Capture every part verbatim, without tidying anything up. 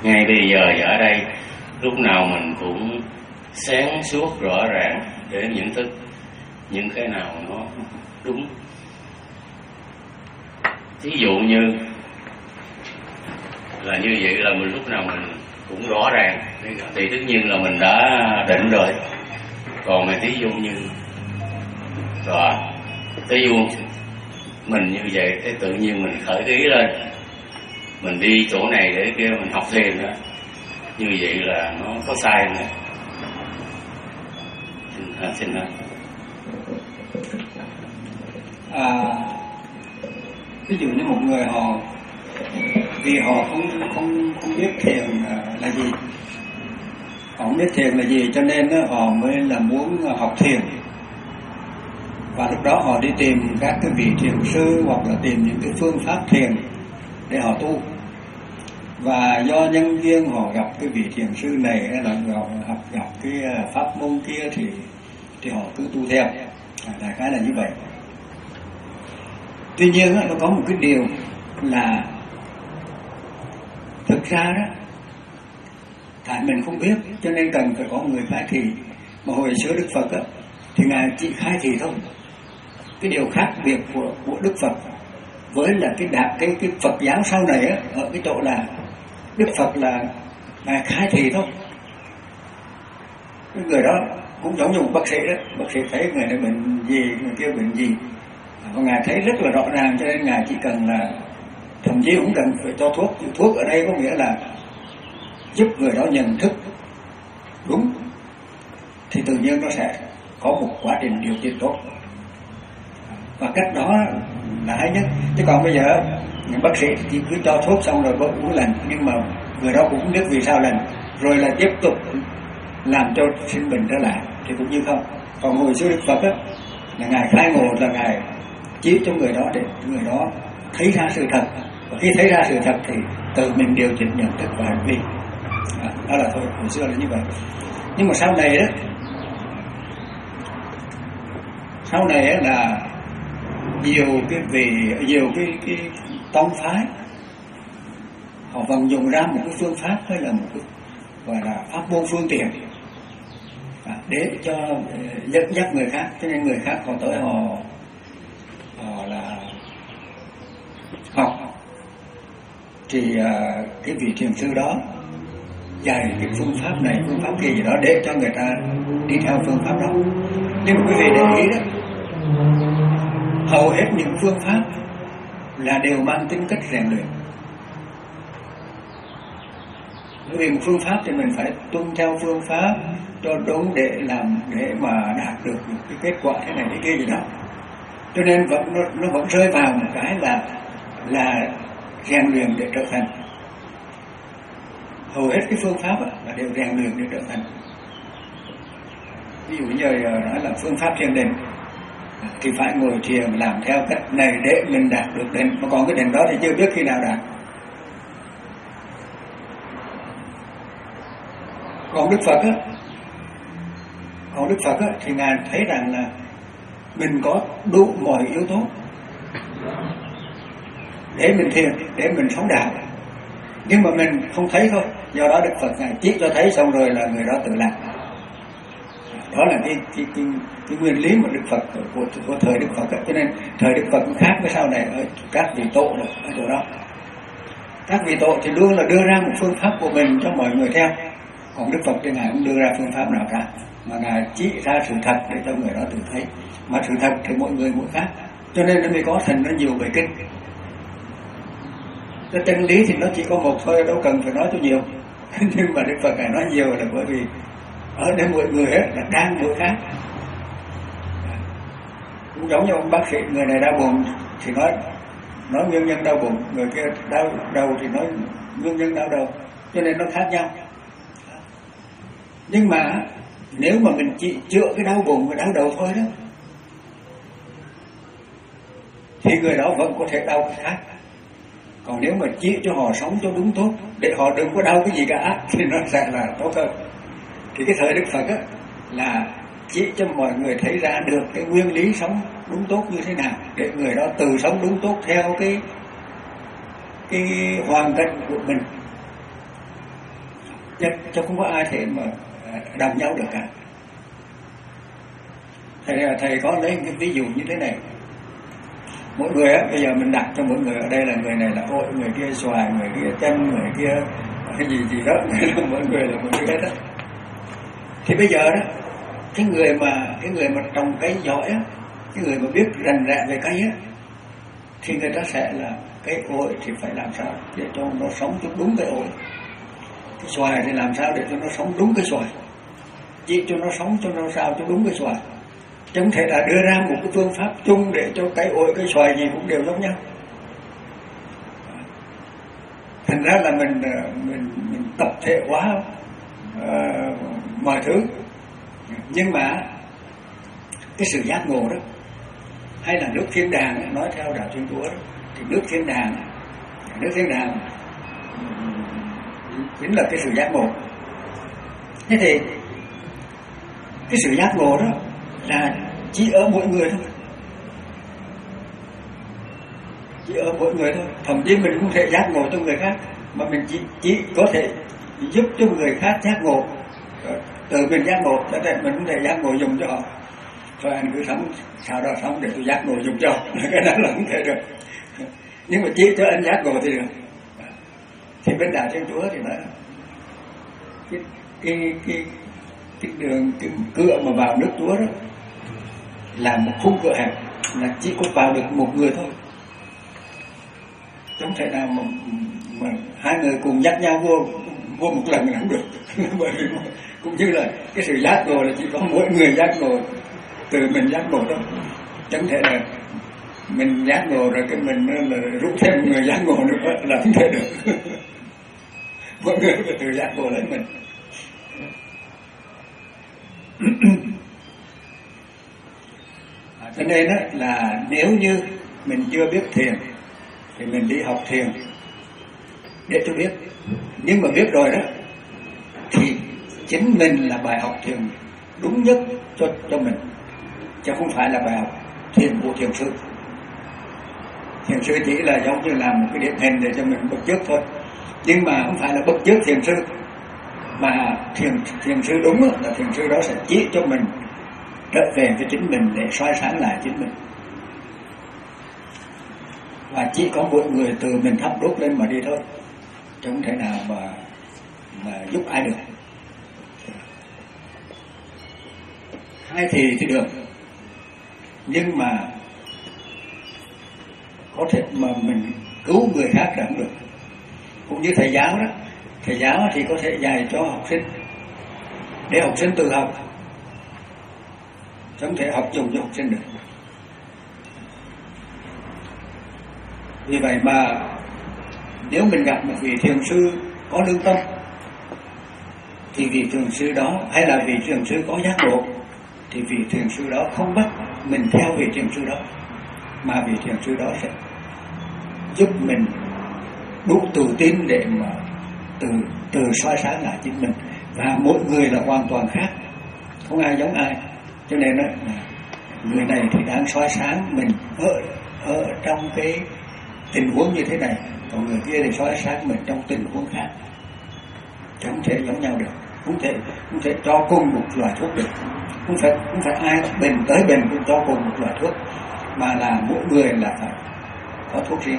ngay bây giờ và ở đây, lúc nào mình cũng sáng suốt rõ ràng để nhận thức những cái nào nó đúng. Ví dụ như là như vậy là mình lúc nào mình cũng rõ ràng thì tất nhiên là mình đã định rồi. Còn mà thí dụ như rồi thí dụ mình như vậy thế tự nhiên mình khởi ý lên, mình đi chỗ này để kia mình học thêm nữa, như vậy là nó có sai không? Xin, xin nói. À, ví dụ như một người họ vì họ không không không biết thiền là gì, họ không biết thiền là gì cho nên họ mới là muốn học thiền, và lúc đó họ đi tìm các cái vị thiền sư hoặc là tìm những cái phương pháp thiền để họ tu. Và do nhân duyên họ gặp cái vị thiền sư này hay là họ học gặp cái pháp môn kia thì thì họ cứ tu theo, à, đại khái là như vậy. Tuy nhiên nó có một cái điều là thực ra đó, tại mình không biết cho nên cần phải có người khai thị. Mà hồi xưa Đức Phật đó, thì ngài chỉ khai thị thôi. Cái điều khác biệt của của Đức Phật với là cái đạo cái cái Phật giáo sau này á, ở cái chỗ là Đức Phật là ngài khai thị thôi. Cái người đó cũng giống như một bác sĩ đó, bác sĩ thấy người này bệnh gì, người kia bệnh gì, và ngài thấy rất là rõ ràng, cho nên ngài chỉ cần là thậm chí cũng cần phải cho thuốc. Thuốc ở đây có nghĩa là giúp người đó nhận thức đúng, thì tự nhiên nó sẽ có một quá trình điều chỉnh tốt. Và cách đó là hay nhất. Chứ còn bây giờ những bác sĩ chỉ cứ cho thuốc xong rồi bớt uống lành, nhưng mà người đó cũng không biết vì sao lành, rồi là tiếp tục làm cho sinh bệnh trở lại thì cũng như không. Còn hồi xưa Đức Phật á, là ngài khai ngộ, là ngài chỉ cho người đó để người đó thấy ra sự thật, và khi thấy ra sự thật thì tự mình điều chỉnh nhận thức và hành vi. À, đó là thôi, hồi xưa là như vậy. Nhưng mà sau này đó, sau này á là nhiều cái vị nhiều cái cái tông phái họ vận dụng ra một cái phương pháp hay là một cái gọi là pháp môn phương tiện để cho dẫn dắt người khác, cho nên người khác họ tới họ họ là học thì cái vị thiền sư đó dạy cái phương pháp này phương pháp kia gì đó để cho người ta đi theo phương pháp đó. Nhưng mà quý vị để ý đó, hầu hết những phương pháp là đều mang tính cách rèn luyện. Bởi vì một phương pháp thì mình phải tuân theo phương pháp cho đúng để làm để mà đạt được một cái kết quả thế này thế kia gì đó. Cho nên vẫn nó, nó vẫn rơi vào một cái là là rèn luyện để trở thành. Hầu hết cái phương pháp là đều rèn luyện để trở thành. Ví dụ như nói là phương pháp thiền định thì phải ngồi thiền làm theo cách này để mình đạt được định, mà còn cái định đó thì chưa biết khi nào đạt. Còn Đức Phật á, còn Đức Phật á thì ngài thấy rằng là mình có đủ mọi yếu tố để mình thiền, để mình sống đạo, nhưng mà mình không thấy thôi. Do đó Đức Phật ngài chỉ cho thấy xong rồi là người đó tự làm. Đó là cái cái cái, cái nguyên lý của Đức Phật của, của thời Đức Phật ấy. Cho nên thời Đức Phật cũng khác với sau này ở các vị tổ rồi ở chỗ đó. Các vị tổ thì luôn là đưa ra một phương pháp của mình cho mọi người theo. Còn Đức Phật thì ngài không đưa ra phương pháp nào cả, mà ngài chỉ ra sự thật để cho người đó tự thấy. Mà sự thật thì mỗi người mỗi khác, cho nên nó mới có thành nó nhiều bài kinh. Cái chân lý thì nó chỉ có một thôi, đâu cần phải nói cho nhiều. Nhưng mà Đức Phật ngài nói nhiều là bởi vì ở đây mỗi người hết là đang mỗi khác. Cũng giống như ông bác sĩ, người này đau bụng thì nói nói nguyên nhân đau bụng, người kia đau đầu thì nói nguyên nhân đau đầu, cho nên nó khác nhau. Nhưng mà nếu mà mình chỉ chữa cái đau bụng và đau đầu thôi đó, thì người đó vẫn có thể đau cái khác. Còn nếu mà chỉ cho họ sống cho đúng tốt, để họ đừng có đau cái gì cả, thì nó sẽ là tốt hơn. Thì cái thời Đức Phật á là chỉ cho mọi người thấy ra được cái nguyên lý sống đúng tốt như thế nào, để người đó từ sống đúng tốt theo cái cái hoàn cảnh của mình. chứ, chứ không có ai thể mà đồng nhau được cả. Thầy, thầy có lấy cái ví dụ như thế này. Mỗi người á, bây giờ mình đặt cho mỗi người ở đây là người này là ổi, người kia xoài, người kia chanh, người kia cái gì gì đó, mỗi người là một cái đó. Thì bây giờ đó, cái người mà cái người mà trồng cây giỏi á, cái người mà biết rành rẽ về cây á, thì người ta sẽ là cái ổi thì phải làm sao để cho nó sống cho đúng cái ổi, cái xoài thì làm sao để cho nó sống đúng cái xoài, chỉ cho nó sống cho nó sao cho đúng cái xoài. Chẳng thể là đưa ra một cái phương pháp chung để cho cái ổi cái xoài gì cũng đều giống nhau. Thành ra là mình mình, mình tập thể hóa uh, mọi thứ. Nhưng mà cái sự giác ngộ đó, hay là nước thiên đàng, nói theo đạo Thiên Chúa đó, thì nước thiên đàng, nước thiên đàng chính là cái sự giác ngộ. Thế thì cái sự giác ngộ đó là chỉ ở mỗi người thôi, chỉ ở mỗi người thôi. Thậm chí mình không thể giác ngộ cho người khác, mà mình chỉ chỉ có thể giúp cho người khác giác ngộ, từ mình giác ngộ, cho nên mình không thể giác ngộ dùng cho họ. Thôi anh cứ sống sao đó sống để tôi giác ngộ dùng cho, cái đó là không thể được. Nhưng mà chỉ cho anh giác ngộ thì được. Thì bên đạo Thiên Chúa thì nói cái cái cái cái đường cái cửa mà vào nước Chúa đó là một khung cửa hẹp, là chỉ có vào được một người thôi, không thể nào mà, mà hai người cùng dắt nhau vô vô một lần là không được. Bởi vì cũng như là cái sự giác ngộ là chỉ có mỗi người giác ngộ, từ mình giác ngộ đó, chẳng thể là mình giác ngộ rồi cái mình là rút thêm người giác ngộ nữa là không thể được. Mỗi người phải tự giác ngộ lấy mình. Cho nên đó là nếu như mình chưa biết thiền thì mình đi học thiền để cho biết. Nhưng mà biết rồi đó thì chính mình là bài học thiền đúng nhất cho cho mình, chứ không phải là bài học thiền của thiền sư. Thiền sư chỉ là giống như làm một cái điển hình để cho mình bắt chước thôi, nhưng mà không phải là bắt chước thiền sư, mà thiền thiền sư đúng là thiền sư đó sẽ chỉ cho mình trở về với chính mình để soi sáng lại chính mình. Và chỉ có mỗi người từ mình thắp đốt lên mà đi thôi, chứ không thể nào mà mà giúp ai được. Hai thì thì được, nhưng mà có thể mà mình cứu người khác là không được. Cũng như thầy giáo đó, thầy giáo thì có thể dạy cho học sinh để học sinh tự học, chứ không thể học dùng cho học sinh được. Vì vậy mà nếu mình gặp một vị thiền sư có lương tâm thì vị thiền sư đó, hay là vị thiền sư có giác ngộ, thì vị thiền sư đó không bắt mình theo vị thiền sư đó, mà vị thiền sư đó sẽ giúp mình đủ tự tin để mà từ từ soi sáng lại chính mình. Và mỗi người là hoàn toàn khác, không ai giống ai, cho nên đó, người này thì đang soi sáng mình ở, ở trong cái tình huống như thế này, còn người kia thì soi sáng mình trong tình huống khác, chứ không thể giống nhau được. Không thể không thể cho cùng một loại thuốc được, không phải không phải ai bệnh tới bệnh cũng cho cùng một loại thuốc, mà là mỗi người là phải có thuốc riêng.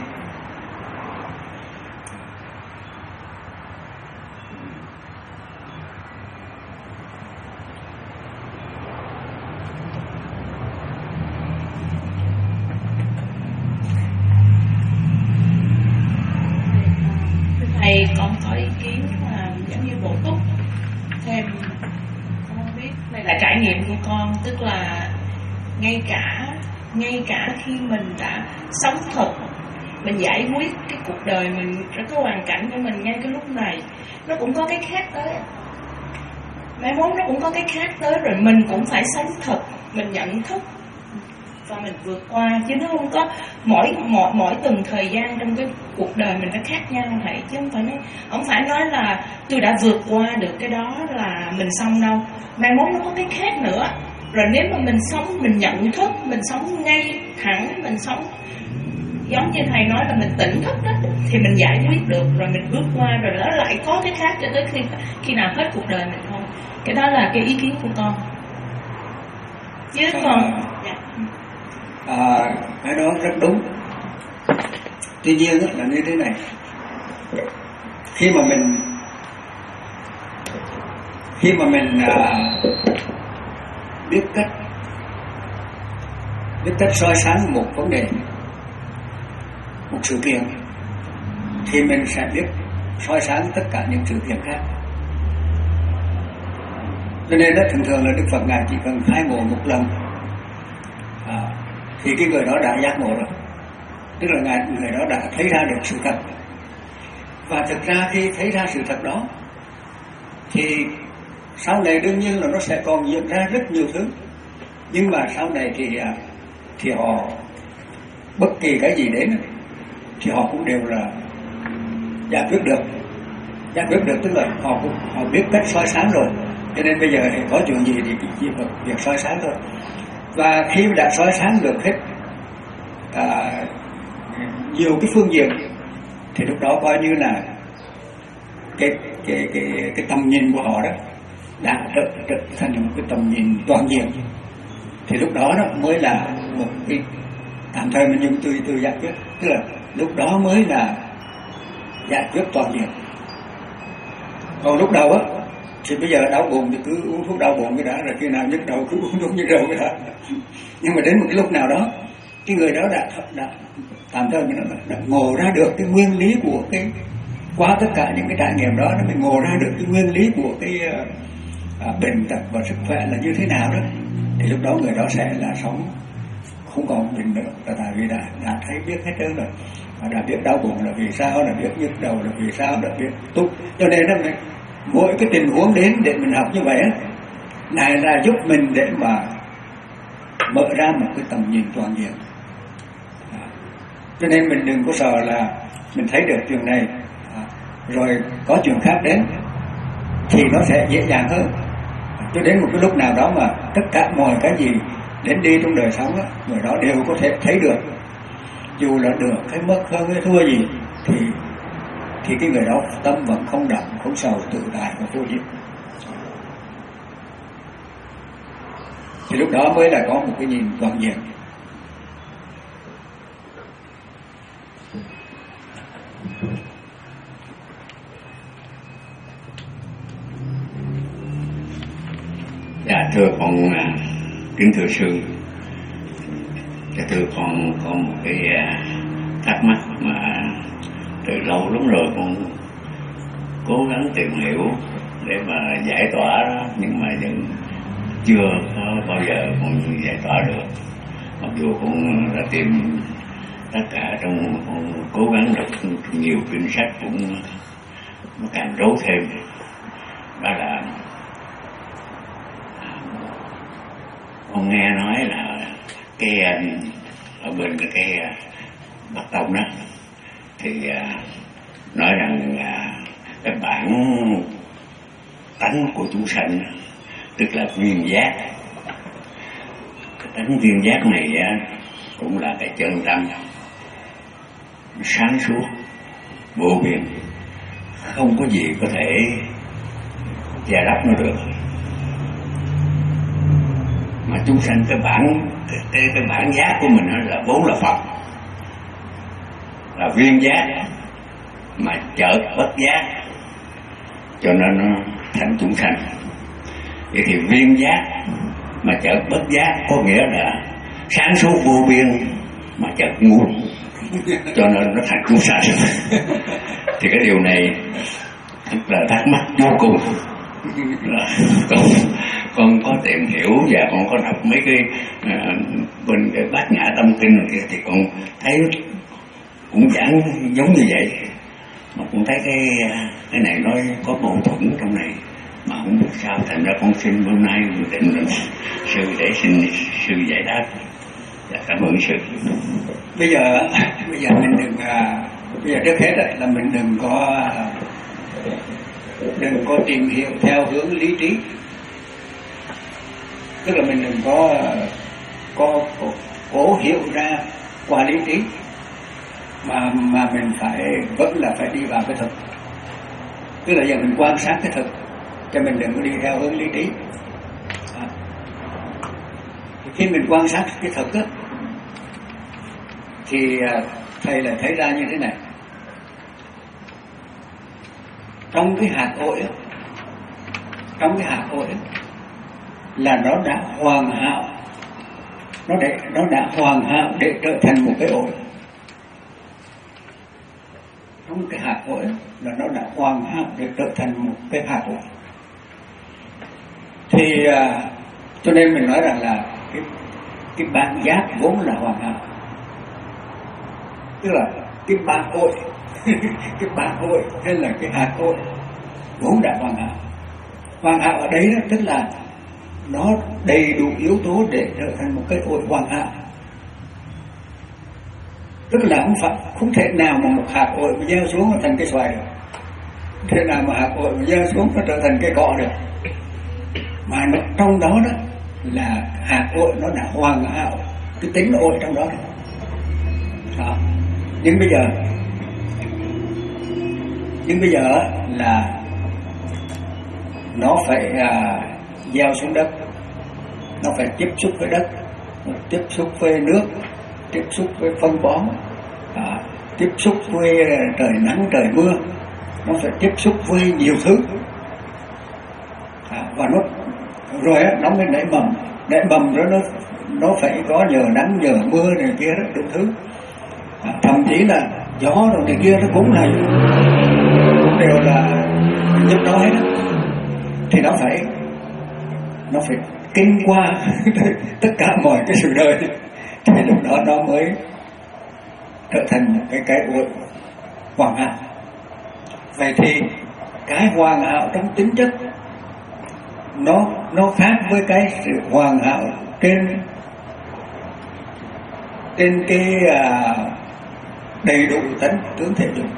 Thầy con có ý kiến là giống như bổ túc thêm, con không biết, đây là trải nghiệm của con, tức là ngay cả ngay cả khi mình đã sống thật, mình giải quyết cái cuộc đời mình, cái hoàn cảnh của mình ngay cái lúc này, nó cũng có cái khác tới, mai mốt nó cũng có cái khác tới, rồi mình cũng phải sống thật, mình nhận thức và mình vượt qua, chứ nó không có mỗi mỗi mỗi từng thời gian trong cái cuộc đời mình nó khác nhau vậy, chứ không phải nói không phải nói là tôi đã vượt qua được cái đó là mình xong đâu, mai mốt nó có cái khác nữa. Rồi nếu mà mình sống, mình nhận thức, mình sống ngay thẳng, mình sống giống như thầy nói là mình tỉnh thức đó, thì mình giải quyết được, rồi mình bước qua, rồi nó lại có cái khác cho tới khi khi nào hết cuộc đời mình thôi. Cái đó là cái ý kiến của con. Chứ còn à, dạ. à, cái đó rất đúng. Tuy nhiên là như thế này, khi mà mình khi mà mình à, biết cách biết cách soi sáng một vấn đề, một sự kiện, thì mình sẽ biết soi sáng tất cả những sự kiện khác. Cho nên đó, thường thường là Đức Phật Ngài chỉ cần khai ngộ một lần à, thì cái người đó đã giác ngộ rồi, tức là ngài người đó đã thấy ra được sự thật. Và thực ra khi thấy ra sự thật đó thì sau này đương nhiên là nó sẽ còn diễn ra rất nhiều thứ, nhưng mà sau này thì thì họ bất kỳ cái gì đến thì họ cũng đều là giải quyết được, giải quyết được tức là họ cũng họ biết cách soi sáng rồi. Cho nên bây giờ có chuyện gì thì chỉ việc, việc soi sáng thôi. Và khi đã soi sáng được hết à, nhiều cái phương diện thì lúc đó coi như là cái cái cái cái tầm nhìn của họ đó đã trở, trở thành một cái tầm nhìn toàn diện. Thì lúc đó đó mới là một cái tạm thời mình dùng từ từ giải quyết, tức là lúc đó mới là giải quyết toàn diện. Còn lúc đầu á thì bây giờ đau bụng thì cứ uống thuốc đau bụng cái đã, rồi khi nào nhức đầu cứ uống thuốc nhức đầu cái đã. Nhưng mà đến một cái lúc nào đó cái người đó đã, đã tạm thời mình đã, đã ngộ ra được cái nguyên lý của cái, qua tất cả những cái trải nghiệm đó, nó mới ngộ ra được cái nguyên lý của cái à, bệnh tật và sức khỏe là như thế nào đó. Thì lúc đó người đó sẽ là sống không còn bệnh nữa, là tại vì đã, đã thấy biết hết trơn rồi, và đã biết đau bụng là vì sao, đã biết nhức đầu là vì sao, đã biết túc. Cho nên là mỗi cái tình huống đến để mình học như vậy này là giúp mình để mà mở ra một cái tầm nhìn toàn diện. À, cho nên mình đừng có sợ là mình thấy được chuyện này à, rồi có chuyện khác đến thì nó sẽ dễ dàng hơn. Cho đến một cái lúc nào đó mà tất cả mọi cái gì đến đi trong đời sống đó, người đó đều có thể thấy được, dù là được hay mất hơn hay thua gì thì thì cái người đó tâm vẫn không động, không sầu, tự tại và vô diệt. Thì lúc đó mới là có một cái nhìn toàn diện. Dạ thưa con, kính thưa sư, dạ thưa con có một cái thắc mắc mà từ lâu lắm rồi con cố gắng tìm hiểu để mà giải tỏa đó, nhưng mà vẫn chưa có bao giờ con giải tỏa được. Mặc dù con đã tìm tất cả trong, con cố gắng đọc nhiều kinh sách cũng nó càng rối thêm. Đó là con nghe nói là cái ở bên cái Bắc Tông đó thì nói rằng cái bản tánh của chúng sanh tức là duyên giác. Cái tánh duyên giác này cũng là cái chân tâm sáng suốt vô biên, không có gì có thể che lấp nó được. Mà chúng sanh cái bản cái, cái, cái bản giác của mình là vốn là Phật, là viên giác, mà chợt bất giác cho nên nó thành chúng sanh. Vậy thì viên giác mà chợt bất giác có nghĩa là sáng suốt vô biên mà chợt ngu, cho nên nó thành chúng sanh. Thì cái điều này là thắc mắc vô cùng. Là con, con có tìm hiểu và con có đọc mấy cái uh, bên cái Bát Nhã Tâm Kinh này kia thì con thấy cũng giảng giống như vậy, mà con thấy cái cái này nó có mâu thuẫn trong này mà không biết sao, thành ra con xin bữa nay định là sư để xin sư giải đáp. Dạ, cảm ơn sư. Bây giờ bây giờ mình đừng bây giờ trước hết là mình đừng có đừng có tìm hiểu theo hướng lý trí, tức là mình đừng có có, có cố hiểu ra qua lý trí, mà mà mình phải vẫn là phải đi vào cái thực. Tức là giờ mình quan sát cái thực, cho mình đừng có đi theo hướng lý trí. À. Khi mình quan sát cái thực á, thì thầy lại thấy ra như thế này. Trong cái hạt ổi á, trong cái hạt ổi á, là nó đã hoàn hảo, nó để nó đã hoàn hảo để trở thành một cái ổi. Trong cái hạt ổi là nó đã hoàn hảo để trở thành một cái hạt ổi. Thì à, cho nên mình nói rằng là cái cái bản giác vốn là hoàn hảo, tức là cái bát ổi cái bát ổi hay là cái hạt ổi vốn đã hoàn hảo. Hoàn hảo ở đấy đó, tức là nó đầy đủ yếu tố để trở thành một cái ổi hoàn hảo. Tức là không phải, không thể nào mà một hạt ổi mà gieo xuống nó thành cây xoài được, không thể nào mà hạt ổi mà gieo xuống nó trở thành cây cọ được, mà nó trong đó đó là hạt ổi nó đã hoàn hảo cái tính ổi trong đó rồi. Đó. Nhưng bây giờ nhưng bây giờ là nó phải à, gieo xuống đất, nó phải tiếp xúc với đất, tiếp xúc với nước, tiếp xúc với phân bón, à, tiếp xúc với trời nắng trời mưa, nó phải tiếp xúc với nhiều thứ, à, và nó rồi á, nó mới nảy mầm, nảy mầm rồi nó nó phải có nhờ nắng nhờ mưa này kia rất đủ thứ, à, thậm chí là gió rồi này kia nó cũng là cũng đều là giúp nó hết đó. Thì nó phải nó phải kinh qua tất cả mọi cái sự đời, thì lúc đó nó mới trở thành một cái cái ổi hoàn hảo. Vậy thì cái hoàn hảo trong tính chất nó nó khác với cái sự hoàn hảo trên trên cái à, đầy đủ tánh tướng thể dục.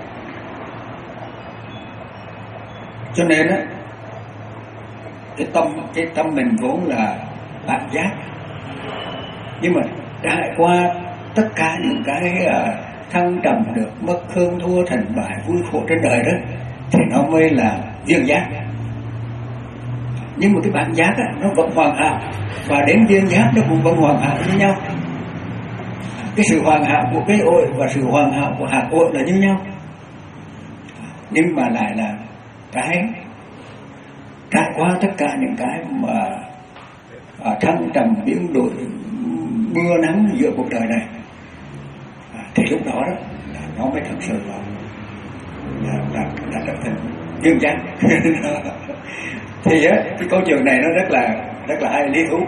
Cho nên á, cái tâm cái tâm mình vốn là bản giác, nhưng mà trải qua tất cả những cái uh, thăng trầm được mất hương thua thành bại vui khổ trên đời đó, thì nó mới là viên giác. Nhưng mà cái bản giác á, nó vẫn hoàn hảo, và đến viên giác nó cũng vẫn hoàn hảo như nhau. Cái sự hoàn hảo của cái ổi và sự hoàn hảo của hạt ổi là như nhau, nhưng mà lại là cái trải qua tất cả những cái mà à, thăng trầm biến đổi mưa nắng giữa cuộc đời này, à, thì lúc đó đó là nó mới thật sự là là, là, là trở thành viên giác. Thì á, cái câu chuyện này nó rất là rất là hay lý thú.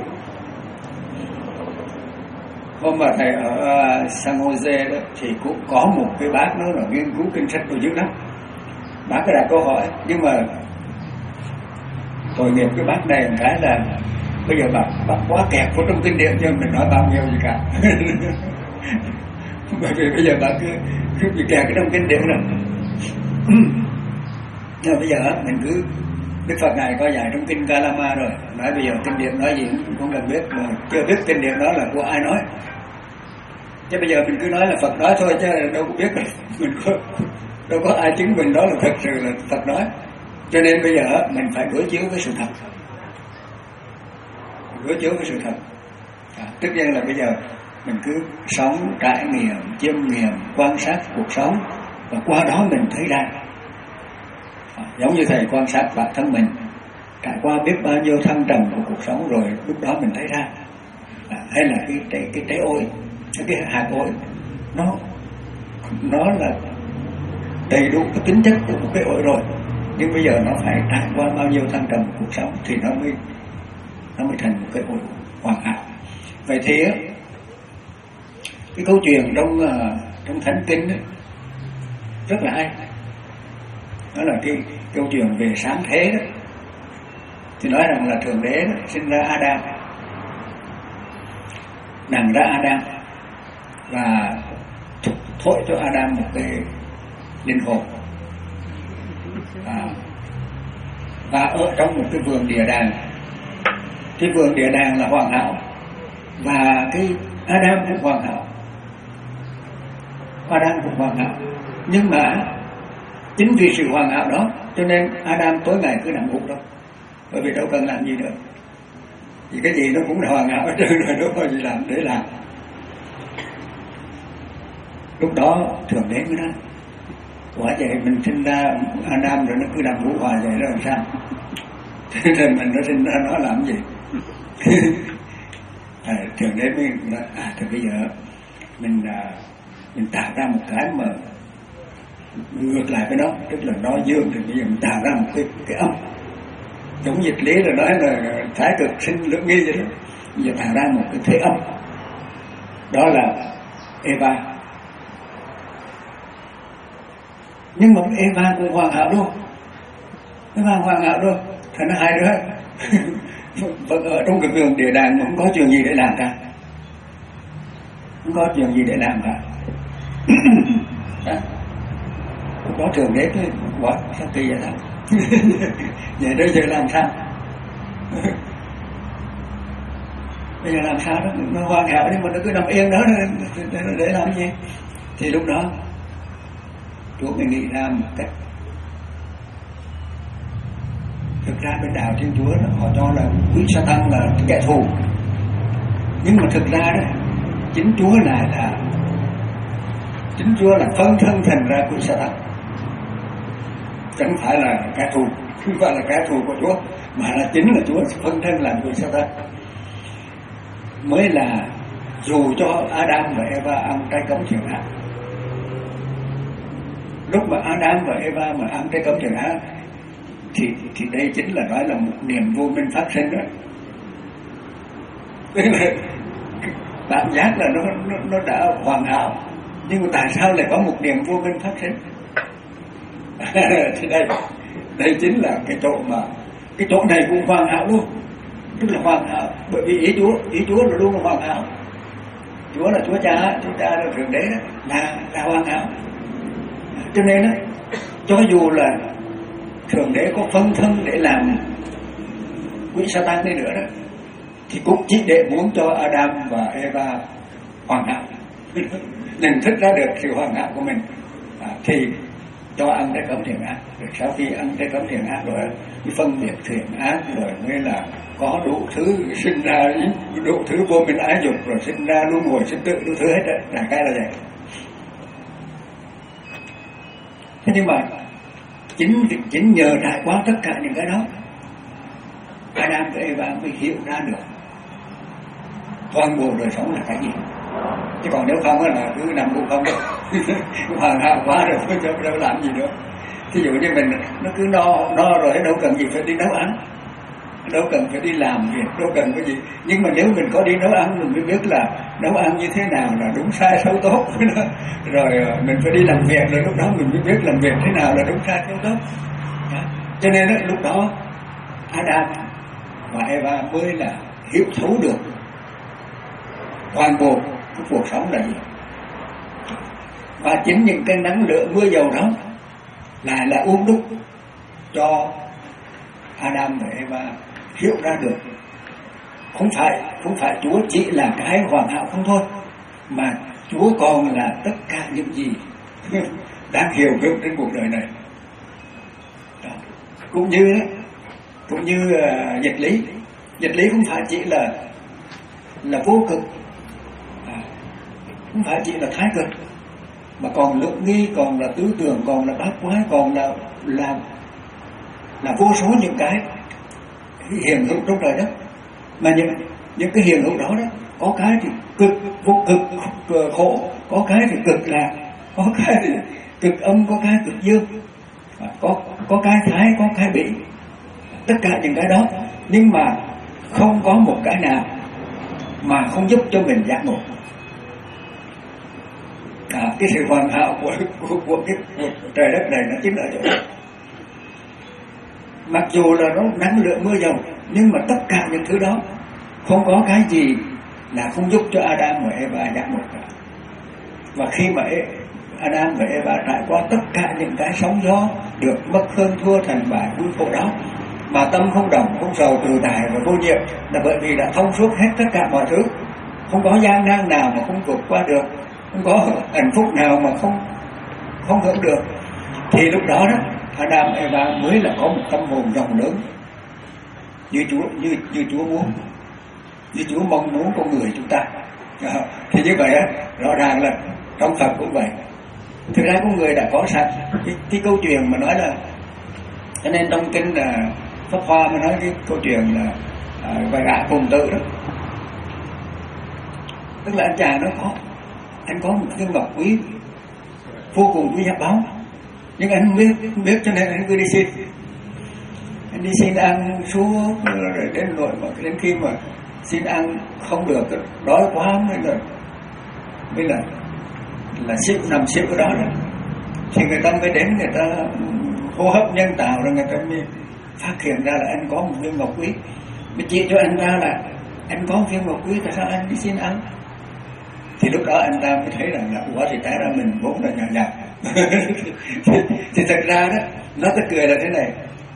Hôm mà thầy ở uh, San Jose đó thì cũng có một cái bác nó là nghiên cứu kinh sách đồ dữ lắm. Bác có đặt câu hỏi, nhưng mà tội nghiệp cái bác này một cái là bây giờ bác, bác quá kẹt vào trong kinh điển, cho mình nói bao nhiêu gì cả. Bởi vì bây giờ bác cứ, cứ bị kẹt cái trong kinh điển rồi. Nhưng mà bây giờ mình cứ Đức Phật Ngài có dạy trong kinh Kalama rồi, nói bây giờ kinh điển nói gì cũng không cần biết, mà chưa biết kinh điển đó là của ai nói. Chứ bây giờ mình cứ nói là Phật nói thôi, chứ đâu có biết mình có, đâu có ai chứng minh đó là thật sự là Phật nói. Cho nên bây giờ mình phải đối chiếu với sự thật, đối chiếu với sự thật. À, tất nhiên là bây giờ mình cứ sống, trải nghiệm, chiêm nghiệm, quan sát cuộc sống, và qua đó mình thấy ra. À, giống như thầy quan sát bản thân mình, trải qua biết bao nhiêu thăng trầm của cuộc sống rồi, lúc đó mình thấy ra. À, hay là cái cái cái trái ổi, cái hạt ổi, nó nó là đầy đủ cái tính chất của một cái ổi rồi, nhưng bây giờ nó phải trải qua bao nhiêu thăng trầm của cuộc sống thì nó mới nó mới thành một cái ổi hoàn hảo. Vậy thì cái câu chuyện trong trong thánh kinh ấy, rất là hay. Đó là cái câu chuyện về sáng thế đó, thì nói rằng là thượng đế đó, sinh ra Adam, nặng ra Adam và thổi cho Adam một cái linh hồn, à, và ở trong một cái vườn địa đàng. Cái vườn địa đàng là hoàn hảo, và cái Adam cũng hoàn hảo. Adam cũng hoàn hảo, nhưng mà chính vì sự hoàn hảo đó cho nên Adam tối ngày cứ nằm ngủ đó, bởi vì đâu cần làm gì nữa, thì cái gì nó cũng là hoàn hảo hết trơn rồi, đâu có gì làm để làm. Lúc đó thường đến cái đó, quả vậy mình sinh ra Adam rồi nó cứ nằm ngủ hoài vậy đó làm sao? Thế nên mình nó sinh ra nó làm gì? À, thường đến mới nói, à thì bây giờ mình à, mình tạo ra một cái mà ngược lại với nó, tức là nó dương, thì bây giờ mình tạo ra một cái cái âm, giống dịch lý là nói là thái cực sinh lưỡng nghi vậy đó. Bây giờ tạo ra một cái thế âm, đó là Eva. Nhưng mà Eva cũng hoàn hảo đâu, Eva hoàn hảo đâu, thành nó hai đứa vẫn ở trong cái vườn địa đàng mà không có chuyện gì để làm cả, không có chuyện gì để làm cả. Lúc đó thường đến cái quả sao kỳ vậy đó. Vậy bây giờ làm sao? Bây giờ làm sao đó, nó hoàn hảo nhưng mà nó cứ nằm yên đó để, để làm gì? Thì lúc đó Chúa mới nghĩ ra một cách. Thực ra bên đạo Thiên Chúa đó, họ cho là quý Sa-tan là kẻ thù, nhưng mà thực ra đó chính Chúa lại là chính Chúa là phân thân thành ra quý Sa-tan, chẳng phải là kẻ thù, không phải là kẻ thù của Chúa, mà là chính là Chúa phân thân làm quý Sa-tan. Mới là dù cho Adam và Eva ăn trái cấm thiện ác, lúc mà Adam và Eva mà ăn trái cấm thiện ác thì thì đây chính là nói là một niềm vô minh phát sinh đó. Tức là cảm giác là nó nó nó đã hoàn hảo, nhưng mà tại sao lại có một niềm vô minh phát sinh? Thì đây đây chính là cái chỗ mà cái chỗ này cũng hoàn hảo luôn, tức là hoàn hảo, bởi vì ý Chúa ý Chúa là luôn là hoàn hảo. Chúa là Chúa Cha, Chúa Cha là Thượng Đế đó, là là hoàn hảo. Cho nên đó, cho dù là Thượng Đế có phân thân để làm quỷ Sa-tan đi nữa đó, thì cũng chỉ để muốn cho Adam và Eva hoàn hảo, nhận thức ra được sự hoàn hảo của mình, à, thì cho ăn trái cấm thiện ác. Rồi sau khi ăn trái cấm thiện ác rồi, cái phân biệt thiện ác rồi mới là có đủ thứ sinh ra, đủ thứ vô minh ái dục, rồi sinh ra luân hồi sinh tử đủ thứ hết đấy, đại cái là vậy. Thế nhưng mà chính chính nhờ trải qua tất cả những cái đó, Adam và Eva mới hiểu ra được toàn bộ đời sống là cái gì. Chứ còn nếu không là cứ nằm cũng không hoàn hảo quá rồi không đâu, đâu làm gì nữa. Ví dụ như mình nó cứ no no rồi đâu cần gì phải đi nấu ăn, đâu cần phải đi làm việc, đâu cần cái gì. Nhưng mà nếu mình có đi nấu ăn mình mới biết là nấu ăn như thế nào là đúng sai xấu tốt. Rồi mình phải đi làm việc, rồi lúc đó mình mới biết làm việc thế nào là đúng sai xấu tốt. Cho nên đó, lúc đó Adam và Eva mới là hiểu thấu được toàn bộ cái cuộc sống là gì. Và chính những cái năng lượng mưa dầu đó lại là uốn đúc cho Adam và Eva hiểu ra được không phải không phải Chúa chỉ là cái hoàn hảo không thôi, mà Chúa còn là tất cả những gì đang hiểu biết trên cuộc đời này. Đó. Cũng như cũng như uh, dịch lý, dịch lý không phải chỉ là là vô cực, à, không phải chỉ là thái cực, mà còn lượng nghi, còn là tứ tưởng, còn là bát quái, còn là là là vô số những cái hiện hữu trong đời đất. Mà những những cái hiện hữu đó đó, có cái thì cực vô cực khổ, có cái thì cực lạc, có cái thì cực âm, có cái cực dương, có có cái thái, có cái bỉ, tất cả những cái đó. Nhưng mà không có một cái nào mà không giúp cho mình giác ngộ. À, cái sự hoàn hảo của, của, của cái của trời đất này nó chính ở chỗ đó. Mặc dù là nó năng lượng mưa dầu, nhưng mà tất cả những thứ đó không có cái gì là không giúp cho Adam và Eva giác ngộ cả. Và khi mà Adam và Eva trải qua tất cả những cái sóng gió, được mất hơn thua, thành bại vui khổ đó, mà tâm không động, không sầu, tự tại và vô nhiệm, là bởi vì đã thông suốt hết tất cả mọi thứ, không có gian nan nào mà không vượt qua được. không có hạnh phúc nào mà không không hưởng được. Thì lúc đó đó Adam Eva mới là có một tâm hồn rộng lớn như Chúa như như Chúa muốn, như Chúa mong muốn con người chúng ta. À, thì như vậy á, rõ ràng là trong Phật cũng vậy. Thực ra con người đã có sẵn cái, cái câu chuyện mà nói là, cho nên trong kinh là Pháp Hoa mới nói cái câu chuyện là à, và gã cùng tử đó, tức là anh chàng nó có anh có một cái ngọc quý vô cùng quý giá báu, nhưng anh không biết không biết cho nên anh cứ đi xin, anh đi xin ăn suốt rồi đến rồi mà đến khi mà xin ăn không được, đói quá mới là mới là là xíu nằm xíu ở đó rồi, thì người ta mới đến, người ta hô hấp nhân tạo rồi người ta mới phát hiện ra là anh có một viên ngọc quý, mới chỉ cho anh ra là anh có một viên ngọc quý, tại sao anh đi xin ăn? Thì lúc đó anh ta mới thấy rằng là ủa thì té ra mình vốn là nhỏ nhặt. thì, thì thật ra đó nó tức cười là thế này,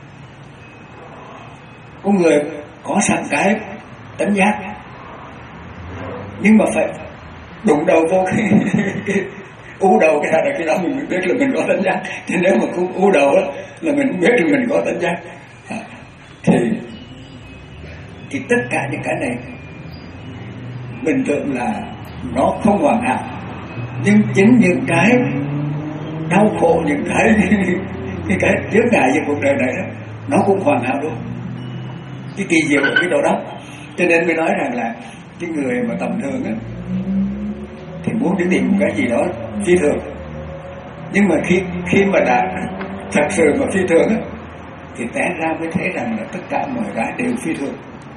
con người có sẵn cái tánh giác, nhưng mà phải đụng đầu vô cái, cái u đầu cái là cái đó mình mới biết là mình có tánh giác. Thì nếu mà không u đầu đó, là mình không biết là mình có tánh giác. À, thì thì tất cả những cái này mình tưởng là nó không hoàn hảo, nhưng chính những cái đau khổ, những cái cái cái trước ngại về cuộc đời này đó, nó cũng hoàn hảo luôn. Cái kỳ diệu ở cái chỗ đó. Cho nên mới nói rằng là cái người mà tầm thường á thì muốn đi tìm một cái gì đó phi thường, nhưng mà khi khi mà đã thật sự mà phi thường á thì té ra mới thấy rằng là tất cả mọi cái đều phi thường,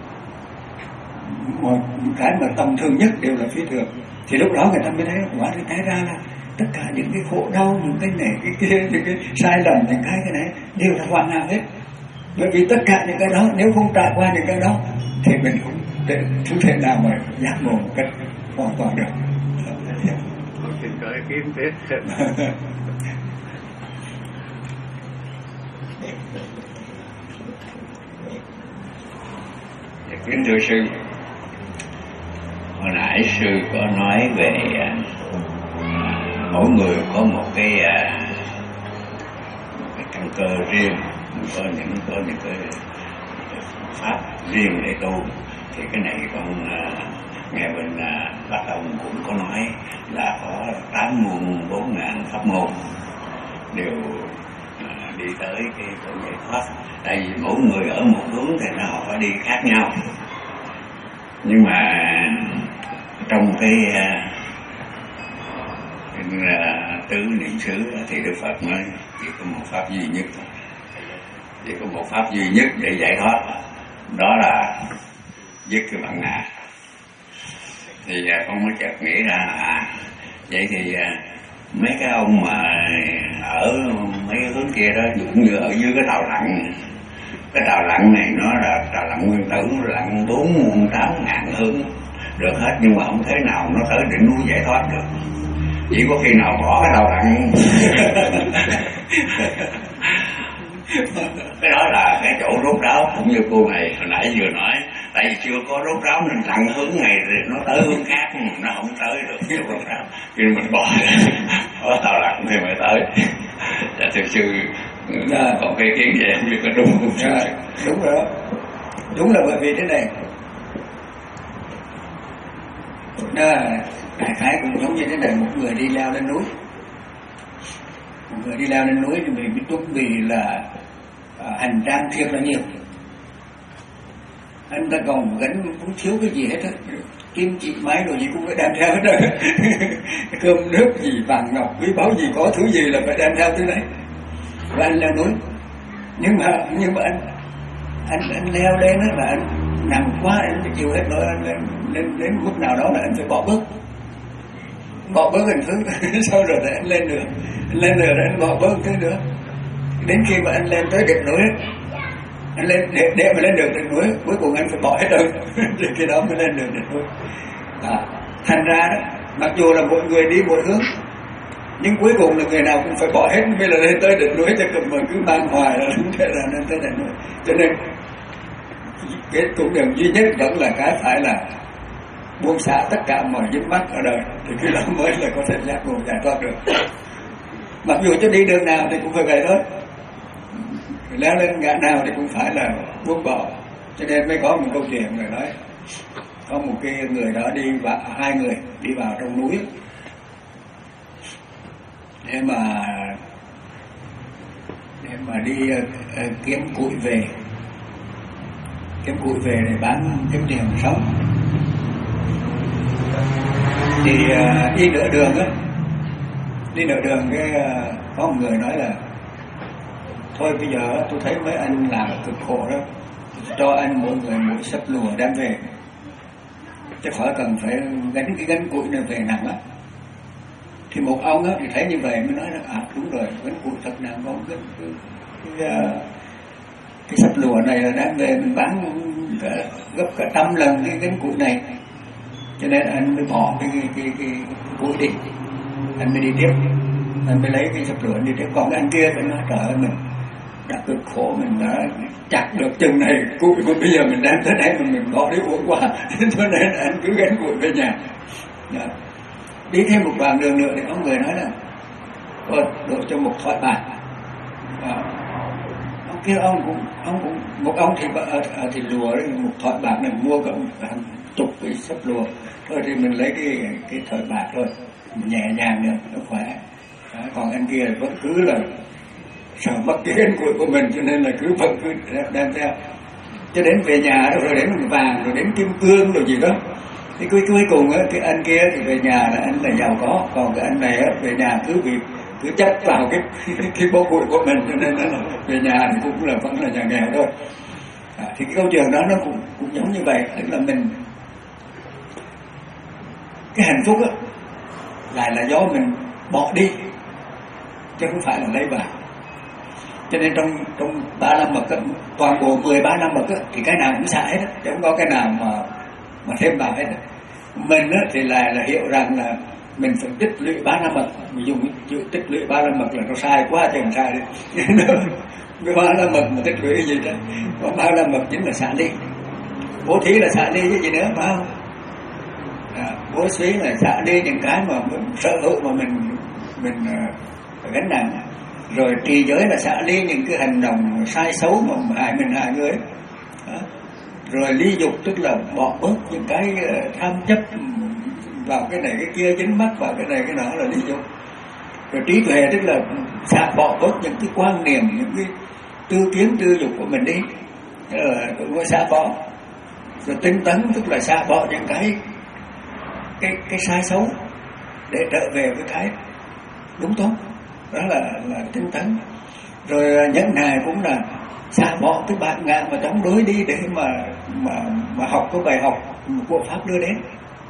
một cái mà tầm thường nhất đều là phi thường. Thì lúc đó người ta mới thấy quả thì té ra là tất cả những cái khổ đau, những cái này cái kia, những cái sai lầm, những cái cái này đều là hoàn hảo hết. Bởi vì tất cả những cái đó nếu không trải qua những cái đó thì mình không thể, không thể nào mà giác ngộ một cách hoàn toàn được. Xin có ý kiến tiếp. Kính thưa sư, hồi nãy sư có nói về à, mỗi người có một cái, à, một cái căn cơ riêng, có những có những cái pháp riêng để tu. Thì cái này con à, nghe bên à, bác ông cũng có nói là có tám môn bốn ngàn pháp môn đều à, đi tới cái chỗ giải thoát. Tại vì mỗi người ở một hướng thì nó họ phải đi khác nhau, nhưng mà trong cái, cái tứ niệm xứ thì Đức Phật nói chỉ có một pháp duy nhất, chỉ có một pháp duy nhất để giải thoát, đó là dứt cái bản ngã. Thì con mới chợt nghĩ ra à vậy thì mấy cái ông mà ở mấy cái hướng kia đó cũng như ở dưới cái tàu lặn, cái tàu lặn này nó là tàu lặn nguyên tử, lặn bốn muôn tám ngàn hướng được hết, nhưng mà không thể nào nó tới đỉnh núi giải thoát được. Chỉ có khi nào bỏ cái tàu lặn cái đó là cái chỗ rốt ráo, cũng như cô này hồi nãy vừa nói, tại vì chưa có rốt ráo nên lặn hướng này rồi nó tới hướng khác, nó không tới được cái rốt ráo, khi mình bỏ bỏ tàu lặn thì mới tới. Dạ thưa sư, dạ. Còn cái kiến gì em biết có đúng không? Dạ, đúng rồi đó. Đúng là bởi vì thế này, à, đại khái cũng giống như thế này, một người đi leo lên núi, một người đi leo lên núi thì mình biết chuẩn bị là à, hành trang thiệt là nhiều. Anh ta còn gánh cũng thiếu cái gì hết á, kim chỉ máy đồ gì cũng phải đem theo hết rồi. Cơm nước gì, vàng ngọc quý báu gì, có thứ gì là phải đem theo thứ đấy. Và anh leo núi, nhưng mà nhưng mà anh anh anh leo lên đó là anh nặng quá, anh phải chịu hết nổi, anh lên, lên đến mức nào đó là anh phải bỏ bước, bỏ bước hình thứ. Sau rồi thì anh lên nữa, anh lên nữa rồi anh bỏ bước thứ nữa, đến khi mà anh lên tới đỉnh núi, anh lên để, để mà lên được đỉnh núi, cuối cùng anh phải bỏ hết rồi. Thì khi đó mới lên được đỉnh núi. À, thành ra đó, mặc dù là mỗi người đi một hướng, nhưng cuối cùng là người nào cũng phải bỏ hết mới là lên tới đỉnh núi, cho cầm mà cứ mang hoài là không thể là lên tới đỉnh núi. Cho nên cái con đường duy nhất vẫn là cái phải là buông xả tất cả mọi dính mắc ở đời, thì khi đó mới là có thể giác ngộ giải thoát được. Mặc dù cho đi đường nào thì cũng phải vậy thôi, leo lên ngã nào thì cũng phải là buông bỏ. Cho nên mới có một câu chuyện người nói, có một cái người đó đi vào, hai người đi vào trong núi để mà để mà đi uh, kiếm củi về, kiếm củi về để bán kiếm tiền sống. Thì uh, đi nửa đường á, đi nửa đường cái uh, có một người nói là thôi bây giờ tôi thấy mấy anh làm cực khổ đó, cho anh mỗi người mỗi sấp lùa đem về, chứ khỏi cần phải gánh cái gánh củi này về nặng lắm. Thì một ông á thì thấy như vậy mới nói là à đúng rồi, gánh củi thật nặng, có cái cái, cái, cái sấp lùa này là đem về mình bán cả, gấp cả trăm lần cái gánh củi này, cho nên anh mới bỏ cái cái cái, cái, cái củi đi, anh mới đi tiếp, anh mới lấy cái sấp lùa đi tiếp. Còn cái anh kia thì nói trời ơi, mình đã cực khổ, mình đã chặt được chừng này củi, bây giờ mình đem tới đây mà mình bỏ đi uổng quá, cho nên anh cứ gánh củi về nhà. Đó. Đi thêm một đoạn đường nữa thì có người nói là ôi đổ cho một thỏi bạc. Ông kia ông cũng ông cũng một ông thì ở thì lùa đấy, một thỏi bạc này mua cả hàng chục cái sấp lùa thôi, thì mình lấy cái cái thỏi bạc thôi, nhẹ nhàng nữa nó khỏe. Đó. Còn anh kia vẫn cứ là sợ mất cái gánh củi của mình, cho nên là cứ vẫn cứ đem theo, cho đến về nhà rồi đến vàng rồi đến kim cương rồi gì đó. Thì cuối cuối cùng á, cái anh kia thì về nhà là anh là giàu có, còn cái anh này á, về nhà cứ bị cứ chấp vào cái cái bó củi của mình, cho nên là về nhà thì cũng là vẫn là nhà nghèo thôi. À, thì cái câu chuyện đó nó cũng cũng giống như vậy, tức là mình cái hạnh phúc á lại là do mình bỏ đi chứ không phải là lấy vào. Cho nên trong trong ba năm mật á, toàn bộ mười ba năm mật á, thì cái nào cũng xả hết á, chứ không có cái nào mà mà thêm vào hết. Mình á, thì là là hiểu rằng là mình phải tích lũy ba năm mật, mình dùng cái chữ tích lũy ba năm mật là nó sai quá chứ không sai đấy. Cái ba năm mật mà tích lũy gì đó, có ba năm mật chính là xả ly, bố thí là xả ly chứ gì nữa, phải không? À, bố thí là xả ly những cái mà mình sở hữu mà mình mình uh, gánh nặng, rồi trì giới là xả ly những cái hành động sai xấu mà hại mình hại người. Đó. Rồi ly dục tức là bỏ bớt những cái tham chấp vào cái này cái kia, dính mắc vào cái này cái nọ là ly dục. Rồi trí tuệ tức là xả bỏ bớt những cái quan niệm, những cái tư kiến tư dục của mình đi, rồi cũng có xả bỏ. Rồi tinh tấn tức là xả bỏ những cái cái cái sai xấu để trở về với cái đúng tốt, đó là là tinh tấn. Rồi nhẫn nại cũng là xả bỏ cái bạt ngàn mà chống đối đi để mà mà mà học cái bài học của pháp đưa đến.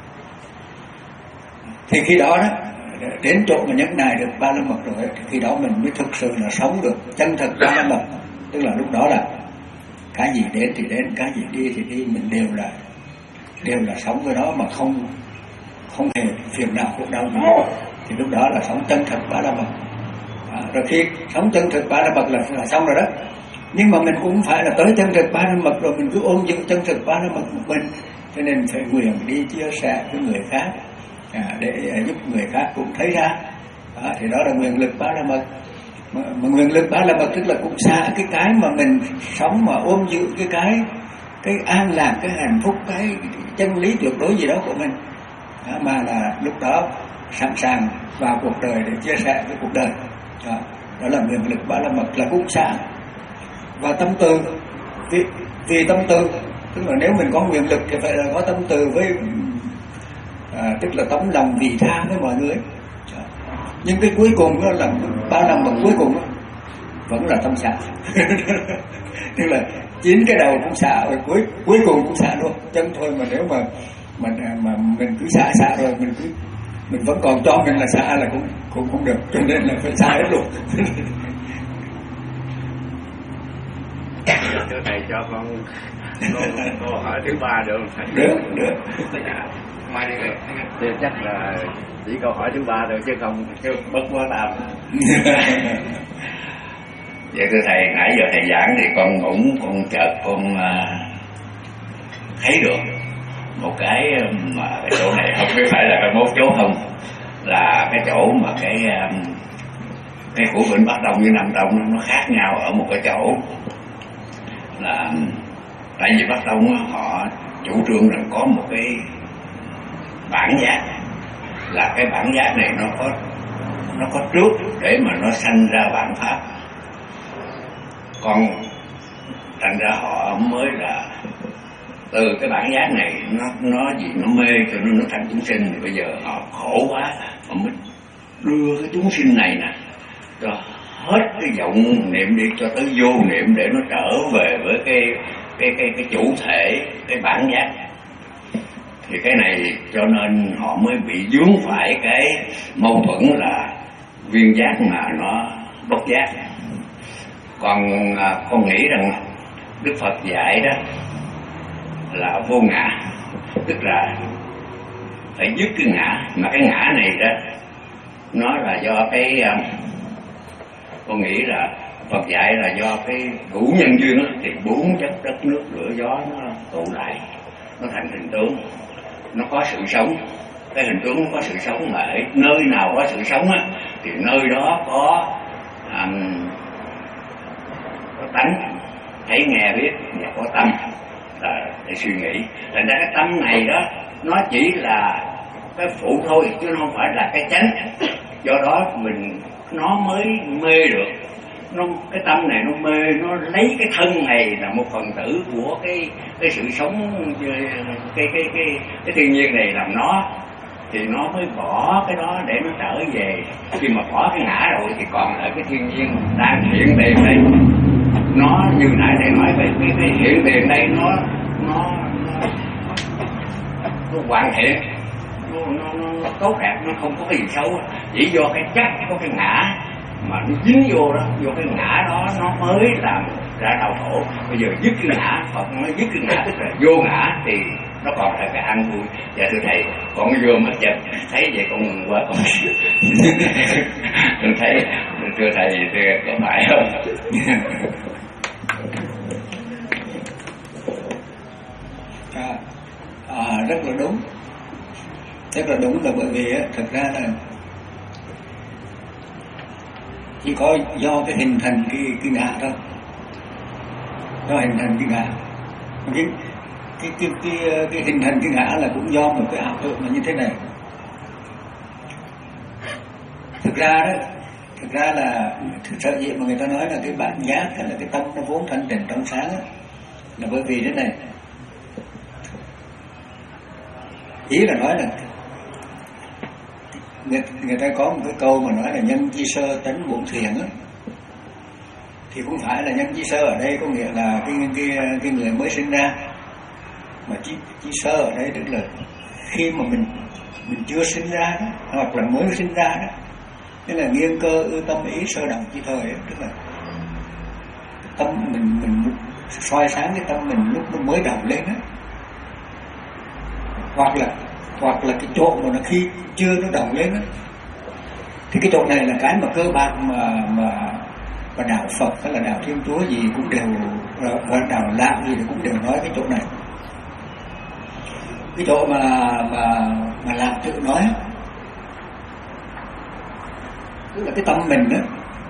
Thì khi đó đó đến chỗ mà nhẫn nại được ba la mật rồi, thì khi đó mình mới thực sự là sống được chân thật ba la mật. Tức là lúc đó là cái gì đến thì đến, cái gì đi thì đi, mình đều là đều là sống với đó mà không không hề phiền não khổ đau gì. Thì lúc đó là sống chân thật ba la mật. À, rồi khi sống chân thực ba la mật là, là xong rồi đó. Nhưng mà mình cũng phải là tới chân thực ba la mật rồi mình cứ ôm giữ chân thực ba la mật một mình, cho nên phải nguyện đi chia sẻ với người khác, à, để giúp người khác cũng thấy ra. À, thì đó là nguyện lực ba la mật. Mà, mà nguyện lực ba la mật tức là cũng xa cái cái mà mình sống mà ôm giữ cái cái cái an lạc, cái hạnh phúc, cái chân lý tuyệt đối gì đó của mình. À, mà là lúc đó sẵn sàng vào cuộc đời để chia sẻ với cuộc đời. Đó, đó là nguyện lực ba la mật, là cũng xa. Và tâm từ, vì, vì tâm từ tức là nếu mình có nguyện lực thì phải là có tâm từ với à, tức là tấm lòng vị tha với mọi người. Đó. Nhưng cái cuối cùng đó là ba năm mật cuối cùng đó, vẫn là tâm xả. Tức là chín cái đầu cũng xả rồi cuối cuối cùng cũng xả luôn chân thôi. Mà nếu mà mà mà mình cứ xả xả rồi mình cứ mình vẫn còn cho mình là xả là cũng cũng không được, cho nên là phải xả hết luôn. Chỗ này cho con câu hỏi thứ ba được không? Được, được. Mai đi rồi. Thì chắc là chỉ câu hỏi thứ ba thôi chứ không chứ bất quá làm. Vậy thưa thầy, nãy giờ thầy giảng thì con cũng con chợt con uh, thấy được một cái mà cái chỗ này không biết phải là cái mốt chỗ không, là cái chỗ mà cái cái của Vịnh Bắc Đông với Nam Đông nó khác nhau ở một cái chỗ là tại vì Bắc Đông họ chủ trương rằng có một cái bản giác, là cái bản giác này nó có nó có trước để mà nó sanh ra bản pháp, còn thành ra họ mới là từ cái bản giác này nó nó gì nó mê cho nên nó thành chúng sinh. Thì bây giờ họ khổ quá, họ mới đưa cái chúng sinh này nè cho hết cái vọng niệm đi cho tới vô niệm để nó trở về với cái cái cái cái chủ thể, cái bản giác. Thì cái này cho nên họ mới bị vướng phải cái mâu thuẫn là viên giác mà nó bất giác. Còn à, con nghĩ rằng Đức Phật dạy đó là vô ngã, tức là phải dứt cái ngã, mà cái ngã này đó nó là do cái um, con nghĩ là Phật dạy là do cái đủ nhân duyên đó, thì bốn chất đất nước lửa gió nó tụ lại, nó thành hình tướng, nó có sự sống. Cái hình tướng nó có sự sống, mà ở nơi nào có sự sống á thì nơi đó có um, có tánh, thấy nghe biết, và có tâm là để suy nghĩ. Thành ra cái tâm này đó nó chỉ là cái phụ thôi, chứ không phải là cái chánh. Do đó mình nó mới mê được. Nó, cái tâm này nó mê, nó lấy cái thân này là một phần tử của cái cái sự sống, cái cái cái cái thiên nhiên này làm nó, thì nó mới bỏ cái đó để nó trở về. Khi mà bỏ cái ngã rồi thì còn ở cái thiên nhiên đang hiện tiền đây, nó như nãy thầy nói về cái, cái hiện tiền đây nó nó nó, nó hoàn thiện, nó, nó, nó, nó tốt đẹp, nó không có cái gì xấu, chỉ do cái chất có cái ngã mà nó dính vô đó, vô cái ngã đó nó mới làm ra đau khổ. Bây giờ dứt cái ngã, Phật nói dứt cái ngã tức là vô ngã thì nó còn là cái an vui. Dạ thưa thầy, con vừa mất chật thấy vậy con mừng quá con. Tôi thấy thưa thầy thì có phải không? à, à, rất là đúng, rất là đúng, là bởi vì á, thực ra là chỉ có do cái hình thành cái cái ngã thôi, do hình thành cái ngã. Cái cái cái cái, cái hình thành cái ngã là cũng do một cái ảo tưởng là như thế này. Thực ra đó, thực ra là sợ gì mà người ta nói là cái bản giác hay là cái tâm nó vốn thanh tịnh trong sáng đó, là bởi vì thế này. Ý là nói là người, người ta có một cái câu mà nói là nhân chi sơ tánh bổn thiện á, thì cũng phải là nhân chi sơ ở đây có nghĩa là cái cái cái người mới sinh ra, mà chi chi sơ ở đây tức là khi mà mình mình chưa sinh ra đó, hoặc là mới sinh ra đó, tức là nghiêng cơ ư tâm ý sơ động chi thời đó, tức là tâm mình mình soi sáng cái tâm mình lúc nó mới đầu lên đó, hoặc là hoặc là cái chỗ mà nó khi chưa nó đồng lên đó. Thì cái chỗ này là cái mà cơ bản mà mà và đạo Phật hay là đạo Thiên Chúa gì cũng đều, và đạo Lạm gì cũng đều nói cái chỗ này. Cái chỗ mà mà mà Lạm tự nói, tức là cái tâm mình đó,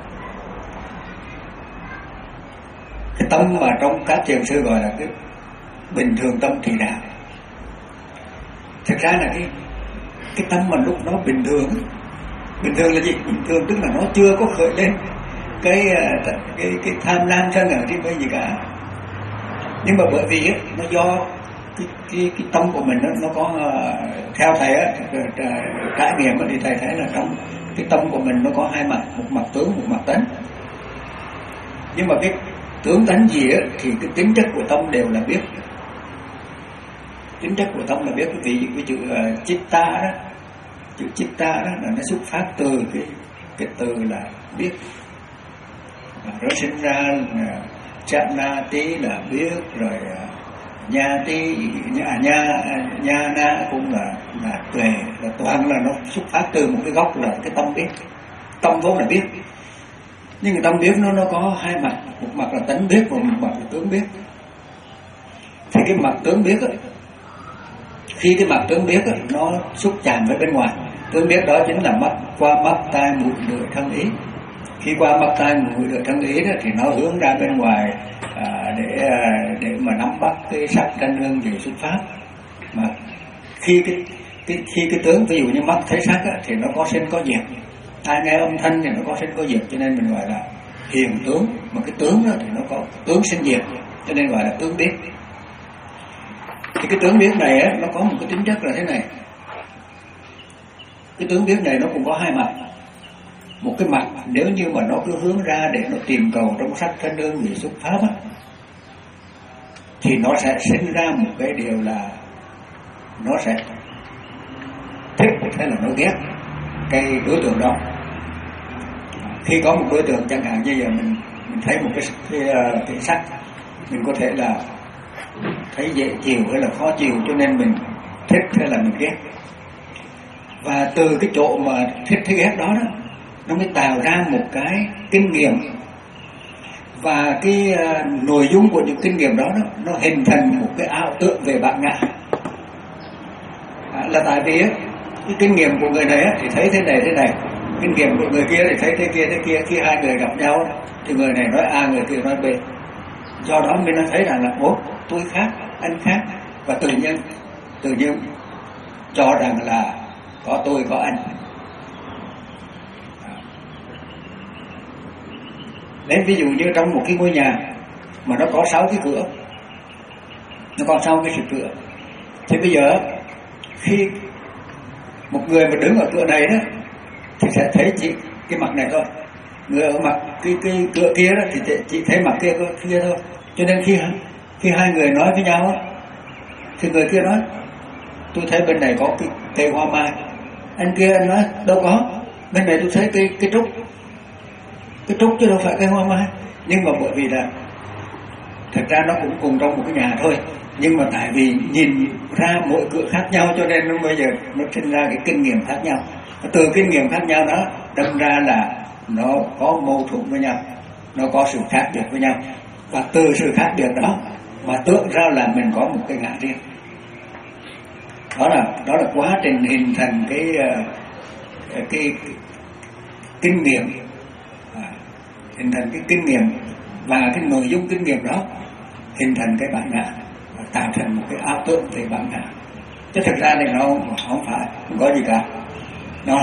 cái tâm mà trong các thiền sư gọi là cái bình thường tâm thì đạo. Thực ra là cái cái tâm mà lúc nó bình thường, bình thường là gì? Bình thường tức là nó chưa có khởi lên cái cái cái tham lam sân ở trên đây gì cả. Nhưng mà bởi vì ấy, nó do cái cái cái tâm của mình đó, nó có theo thầy á, trải nghiệm thì thầy thấy là trong cái tâm của mình nó có hai mặt, một mặt tướng, một mặt tánh. Nhưng mà cái tướng tánh gì á thì cái tính chất của tâm đều là biết. Tính chất của tâm là biết. Cái vị cái chữ uh, chitta đó, chữ chitta đó là nó xuất phát từ cái cái từ là biết. Rồi sinh ra chát na tí là biết, rồi uh, nha tí nha nha nha na cũng là là tuệ, là toàn là nó xuất phát từ một cái gốc là cái tâm biết. Tâm vốn là biết, nhưng cái tâm biết nó nó có hai mặt, một mặt là tánh biết và một mặt là tướng biết. Thì cái mặt tướng biết ấy, khi cái mặt tướng biết đó, nó xúc chạm với bên ngoài, tướng biết đó chính là mắt, qua mắt tai mũi lưỡi thân ý. Khi qua mắt tai mũi lưỡi thân ý đó thì nó hướng ra bên ngoài à, để để mà nắm bắt cái sắc thanh hương vị xuất pháp. Mà khi cái cái khi cái tướng, ví dụ như mắt thấy sắc á, thì nó có sinh có diệt, tai nghe âm thanh thì nó có sinh có diệt, cho nên mình gọi là hiền tướng. Mà cái tướng đó thì nó có tướng sinh diệt, cho nên gọi là tướng biết. Thì cái tướng biết này á, nó có một cái tính chất là thế này. Cái tướng biết này nó cũng có hai mặt. Một cái mặt nếu như mà nó cứ hướng ra để nó tìm cầu trong sắc thanh hương vị xuất pháp á, thì nó sẽ sinh ra một cái điều là nó sẽ thích hay là nó ghét cái đối tượng đó. Khi có một đối tượng chẳng hạn như giờ mình mình thấy một cái cái, cái sắc, mình có thể là thấy dễ chịu hay là khó chịu, cho nên mình thích hay là mình ghét. Và từ cái chỗ mà thích hay ghét đó đó, nó mới tạo ra một cái kinh nghiệm. Và cái uh, nội dung của những kinh nghiệm đó, đó nó hình thành một cái ảo tưởng về bản ngã. À, là tại vì á, cái kinh nghiệm của người này á, thì thấy thế này thế này, kinh nghiệm của người kia thì thấy thế kia thế kia. Khi hai người gặp nhau thì người này nói A, người kia nói B. Do đó mình thấy rằng là ố, tôi khác, anh khác, và tự nhiên tự nhiên cho rằng là có tôi có anh. Lấy ví dụ như trong một cái ngôi nhà mà nó có sáu cái cửa, nó có sáu cái cửa, thì bây giờ khi một người mà đứng ở cửa này đó thì sẽ thấy chỉ cái mặt này thôi, người ở mặt cái cái cửa kia đó thì chỉ thấy mặt kia kia thôi. Cho nên khi khi hai người nói với nhau đó, thì người kia nói tôi thấy bên này có cái cây hoa mai, anh kia anh nói đâu có, bên này tôi thấy cây cây trúc, cái trúc chứ đâu phải cây hoa mai. Nhưng mà bởi vì là thật ra nó cũng cùng trong một cái nhà thôi, nhưng mà tại vì nhìn ra mỗi cửa khác nhau cho nên nó bây giờ nó sinh ra cái kinh nghiệm khác nhau. Từ kinh nghiệm khác nhau đó đâm ra là nó có mâu thuẫn với nhau, nó có sự khác biệt với nhau, và từ sự khác biệt đó mà tưởng ra là mình có một cái ngã riêng. Đó là đó là quá trình hình thành cái cái, cái, cái kinh nghiệm, à, hình thành cái kinh nghiệm, và cái nội dung kinh nghiệm đó hình thành cái bản ngã, và tạo thành một cái ảo tưởng về bản ngã. Chứ thực ra thì nó không phải, không có gì cả, nó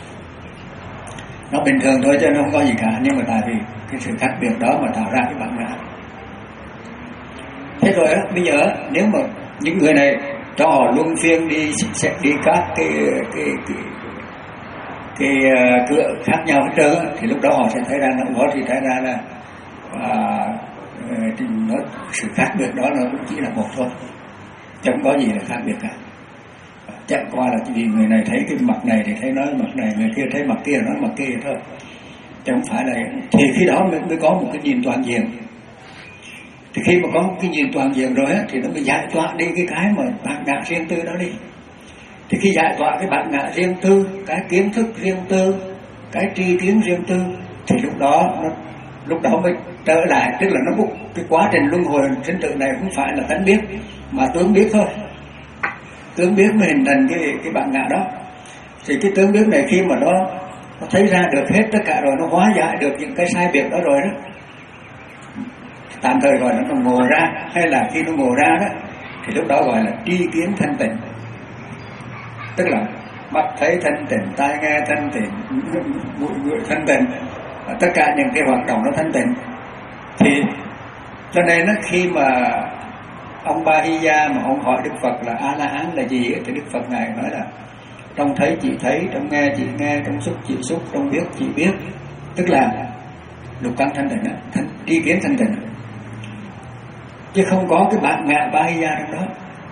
nó bình thường thôi chứ nó không có gì cả. Nhưng mà tại vì cái sự khác biệt đó mà tạo ra cái bản ngã. Thế rồi á, bây giờ nếu mà những người này cho họ luân phiên đi sẽ đi các cái cái cái, cái uh, cửa khác nhau hết trơn, thì lúc đó họ sẽ thấy ra nó thì thấy ra là à, thì nó sự khác biệt đó nó cũng chỉ là một thôi, chẳng có gì là khác biệt cả. Chẳng qua là vì người này thấy cái mặt này thì thấy nói mặt này, người kia thấy mặt kia nói mặt kia thôi, chứ không phải là. Thì khi đó mình mới có một cái nhìn toàn diện. Thì khi mà có một cái nhìn toàn diện rồi á, thì nó mới giải tỏa đi cái cái mà bản ngã riêng tư đó đi. Thì khi giải tỏa cái bản ngã riêng tư, cái kiến thức riêng tư, cái tri kiến riêng tư, thì lúc đó nó, lúc đó mới trở lại, tức là nó cái quá trình luân hồi sinh tử này không phải là tánh biết mà tướng biết thôi. Tướng biết mới hình thành cái cái bản ngã đó. Thì cái tướng biết này khi mà nó nó thấy ra được hết tất cả rồi, nó hóa giải được những cái sai biệt đó rồi đó, tạm thời gọi là nó ngộ ra, hay là khi nó ngộ ra đó thì lúc đó gọi là tri kiến thanh tịnh. Tức là mắt thấy thanh tịnh, tai nghe thanh tịnh, mũi ngửi thanh tịnh, tất cả những cái hoạt động nó thanh tịnh. Thì cho nên đó, khi mà ông Ba Hy Gia mà ông hỏi Đức Phật là A La Hán là gì ấy, thì Đức Phật ngài nói là trong thấy chỉ thấy, trong nghe chỉ nghe, trong xúc chỉ xúc, trong biết chỉ biết. Tức là lục căn thanh tịnh, thanh tri kiến thanh tịnh, chứ không có cái bản ngã Ba Hy Gia trong đó.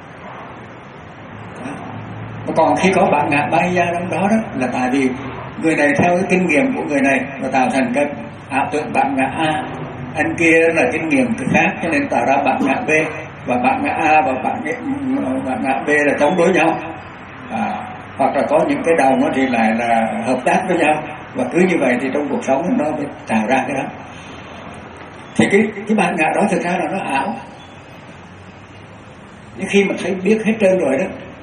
Mà còn khi có bản ngã Ba Hy Gia trong đó đó là tại vì người này theo cái kinh nghiệm của người này và tạo thành cái ảo tưởng bản ngã A, anh kia là kinh nghiệm cái khác cho nên tạo ra bản ngã B, và bản ngã A và bản, bản ngã B là chống đối nhau, à, hoặc là có những cái đầu nó thì lại là hợp tác với nhau, và cứ như vậy thì trong cuộc sống nó mới tạo ra cái đó. Thì cái cái bản ngã đó thực ra là nó ảo. Nhưng khi mà thấy biết hết trơn rồi đó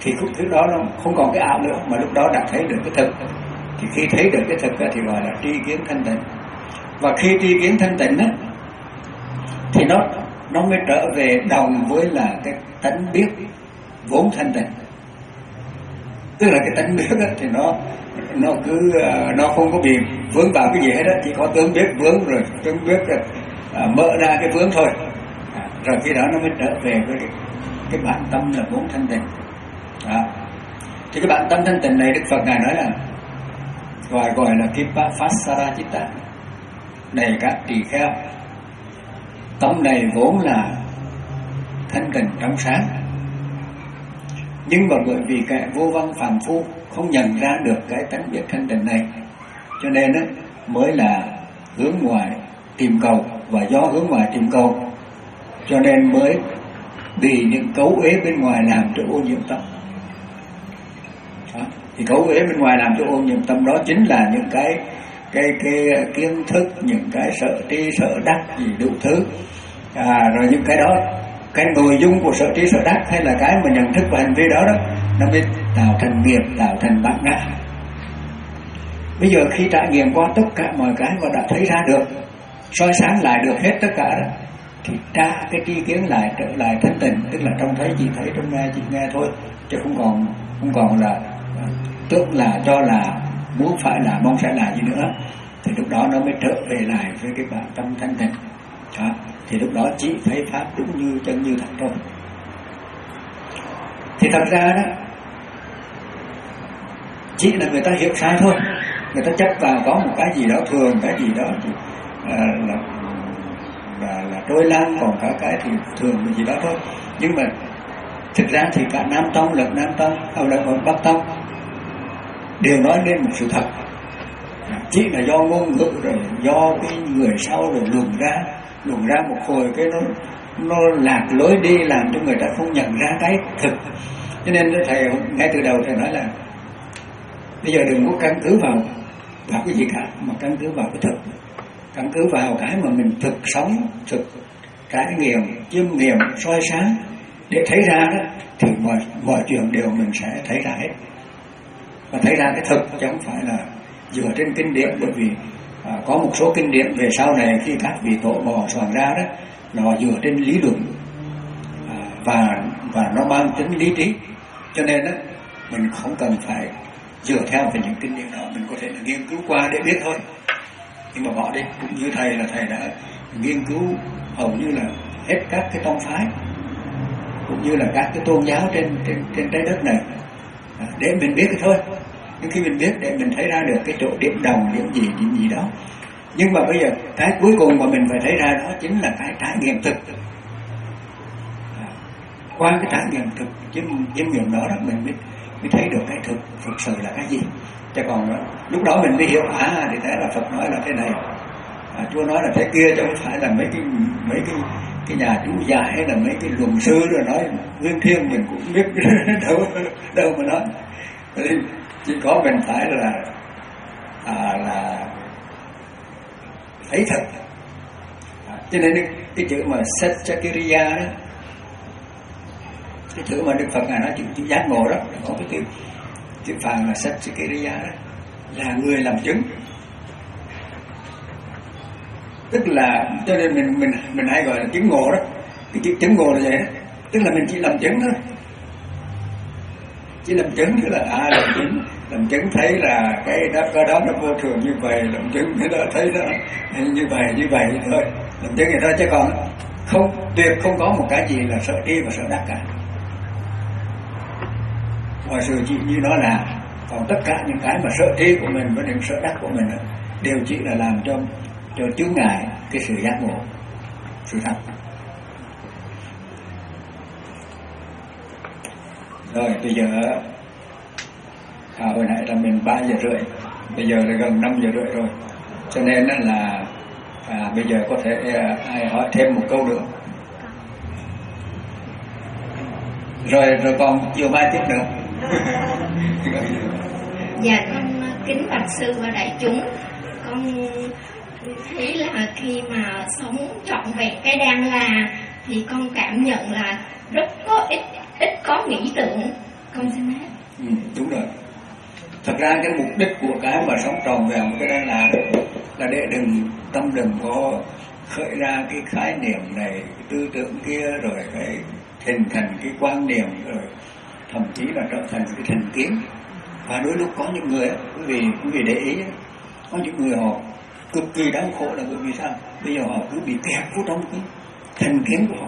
thì lúc thứ đó nó không còn cái ảo nữa, mà lúc đó đã thấy được cái thực. Thì khi thấy được cái thực thì gọi là tri kiến thanh tịnh. Và khi tri kiến thanh tịnh đó, thì nó nó mới trở về đồng với là cái tánh biết vốn thanh tịnh. Tức là cái tánh biết đó, thì nó nó cứ nó không có bị vướng vào cái gì hết đó, chỉ có tướng biết vướng rồi tướng biết à, mở ra cái vướng thôi. À, rồi khi đó nó mới trở về với cái, cái bản tâm là vốn thanh tịnh. À, thì cái bản tâm thanh tịnh này Đức Phật ngài nói là gọi gọi là Kipa Phasara Chitta, này các tỳ kheo, tâm này vốn là thanh tịnh trong sáng, nhưng mà bởi vì kẻ vô văn phàm phu không nhận ra được cái tánh biết thanh tịnh này, cho nên đó, mới là hướng ngoài tìm cầu, và do hướng ngoài tìm cầu cho nên mới bị những cấu uế bên ngoài làm cho ô nhiễm tâm. Đó. Thì cấu uế bên ngoài làm cho ô nhiễm tâm đó chính là những cái cái cái kiến thức, những cái sợ tri sợ đắc gì đủ thứ, à, rồi những cái đó, cái nội dung của sợ tri sợ đắc hay là cái mà nhận thức và hành vi đó đó, nó mới tạo thành nghiệp, tạo thành bản ngã. Bây giờ khi trải nghiệm qua tất cả mọi cái và đã thấy ra được, soi sáng lại được hết tất cả đó, thì tra cái tri kiến lại trở lại thanh tịnh, tức là trông thấy chỉ thấy, trong nghe chỉ nghe thôi, chứ không còn không còn là tưởng là cho là muốn phải là mong sẽ là gì nữa. Thì lúc đó nó mới trở về lại với cái bản tâm thanh tịnh. Đó. Thì lúc đó chỉ thấy pháp đúng như chân như thật thôi. Thì thật ra đó chỉ là người ta hiểu sai thôi, người ta chấp vào có một cái gì đó thường, cái gì đó thì, à, là, là là trôi lan, còn cả cái thì thường cái gì đó thôi. Nhưng mà thực ra thì cả Nam Tông lẫn Nam Tông hay là Bắc Tông đều nói lên một sự thật, chỉ là do ngôn ngữ rồi do cái người sau rồi luồn ra luồn ra một hồi cái nó nó lạc lối đi, làm cho người ta không nhận ra cái thực. Cho nên thầy ngay từ đầu thầy nói là bây giờ đừng có căn cứ vào vào cái gì cả, mà căn cứ vào cái thực, căn cứ vào cái mà mình thực sống, thực trải nghiệm, chiêm nghiệm, soi sáng để thấy ra đó, thì mọi mọi chuyện đều mình sẽ thấy ra hết, và thấy ra cái thực, chứ không phải là dựa trên kinh điển. Bởi vì à, có một số kinh điển về sau này khi các vị tổ bò soạn ra đó, nó dựa trên lý luận, à, và và nó mang tính lý trí, cho nên đó mình không cần phải dựa theo về những kinh điển đó, mình có thể là nghiên cứu qua để biết thôi. Nhưng mà bỏ đi, cũng như thầy là thầy đã nghiên cứu hầu như là hết các cái tông phái, cũng như là các cái tôn giáo trên trên trên trái đất này, à, để mình biết cái thôi. Nhưng khi mình biết để mình thấy ra được cái chỗ điểm đồng, điểm gì, điểm gì đó. Nhưng mà bây giờ cái cuối cùng mà mình phải thấy ra đó chính là cái trải nghiệm thực. À, qua cái trải nghiệm thực, chiêm chiêm nghiệm đó, đó mình mới, mới thấy được cái thực thực sự là cái gì. Chứ còn đó, lúc đó mình mới hiểu, à thì thế là Phật nói là thế này, à, Chúa nói là thế kia, chứ không phải là mấy cái mấy cái cái nhà chú dạy hay là mấy cái luận sư rồi nói nguyên thiên mình cũng biết đâu đâu mà nói. Chỉ có mình phải là à, là thấy thật. À, cho nên cái, cái chữ mà Satchakiriya đó, cái chữ mà Đức Phật ngài nói chữ, chữ giác ngộ đó, có cái chữ chữ Phạn là Satchakiriya đó, là người làm chứng. Tức là cho nên mình mình mình hay gọi là chứng ngộ đó. Cái chữ chứng ngộ là vậy đó, tức là mình chỉ làm chứng thôi. Chỉ làm chứng tức là à làm chứng, làm chứng thấy là cái đó cái đó nó vô thường như vậy, làm chứng cái đó thấy nó như vậy như vậy thôi, làm chứng vậy thôi, chứ còn không tuyệt không có một cái gì là sợ tri và sợ đắc cả. Mọi sự chỉ như nó là, còn tất cả những cái mà sợ tri của mình với những sợ đắc của mình đều chỉ là làm cho cho chướng ngại cái sự giác ngộ, sự thật. Rồi bây giờ à, hồi nãy là mình ba giờ rưỡi, bây giờ là gần năm giờ rưỡi rồi, cho nên là à, bây giờ có thể à, ai hỏi thêm một câu nữa. Rồi rồi còn chiều mai tiếp nữa. Dạ con kính bạch sư và đại chúng, con thấy là khi mà sống trọn vẹn cái đang là thì con cảm nhận là rất có ít ít có nghĩ tưởng, Con xin hết. Ừ, đúng rồi. Thật ra cái mục đích của cái mà sống tròn vẹn cái đó là là để đừng tâm đừng có khởi ra cái khái niệm này, cái tư tưởng kia, rồi cái hình thành cái quan niệm, rồi thậm chí là trở thành cái thành kiến. Và đôi lúc có những người, quý vị quý vị để ý, có những người họ cực kỳ đáng khổ là bởi vì sao? Bây giờ họ cứ bị kẹt vào trong cái thành kiến của họ,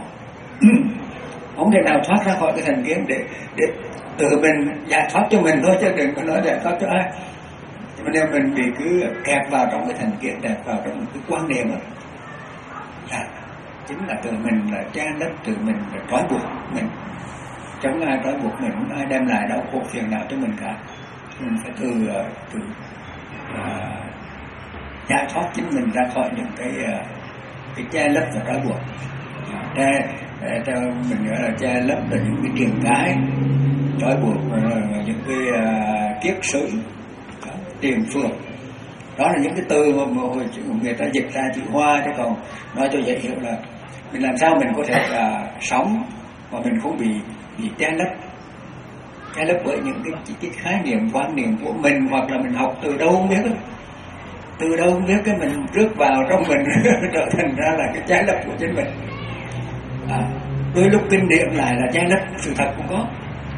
không thể nào thoát ra khỏi cái thành kiến để để tự mình giải thoát cho mình thôi, chứ đừng có nói giải thoát cho ai. Cho nên mình bị cứ kẹt vào trong cái thành kiến, kẹt vào trong cái quan niệm đó, là chính là tự mình là che lấp, tự mình là trói buộc mình. Chẳng ai trói buộc mình, không ai đem lại đau khổ phiền não cho mình cả. Mình phải từ từ uh, giải thoát chính mình ra khỏi những cái uh, cái che lấp và trói buộc. Che cho mình gọi là che lấp là những cái truyền cái trói buộc, uh, những cái uh, kiết sử, tiền phượng. Đó là những cái từ mà, mà hồi người ta dịch ra chữ Hoa, chứ còn nói cho dễ hiểu là mình làm sao mình có thể uh, sống mà mình không bị bị che lấp, che lấp bởi những cái, cái, cái khái niệm quan niệm của mình, hoặc là mình học từ đâu không biết đó. Từ đâu không biết cái mình rước vào trong mình trở thành ra là cái che lấp của chính mình. À, đôi lúc kinh điển lại là che lấp sự thật cũng có.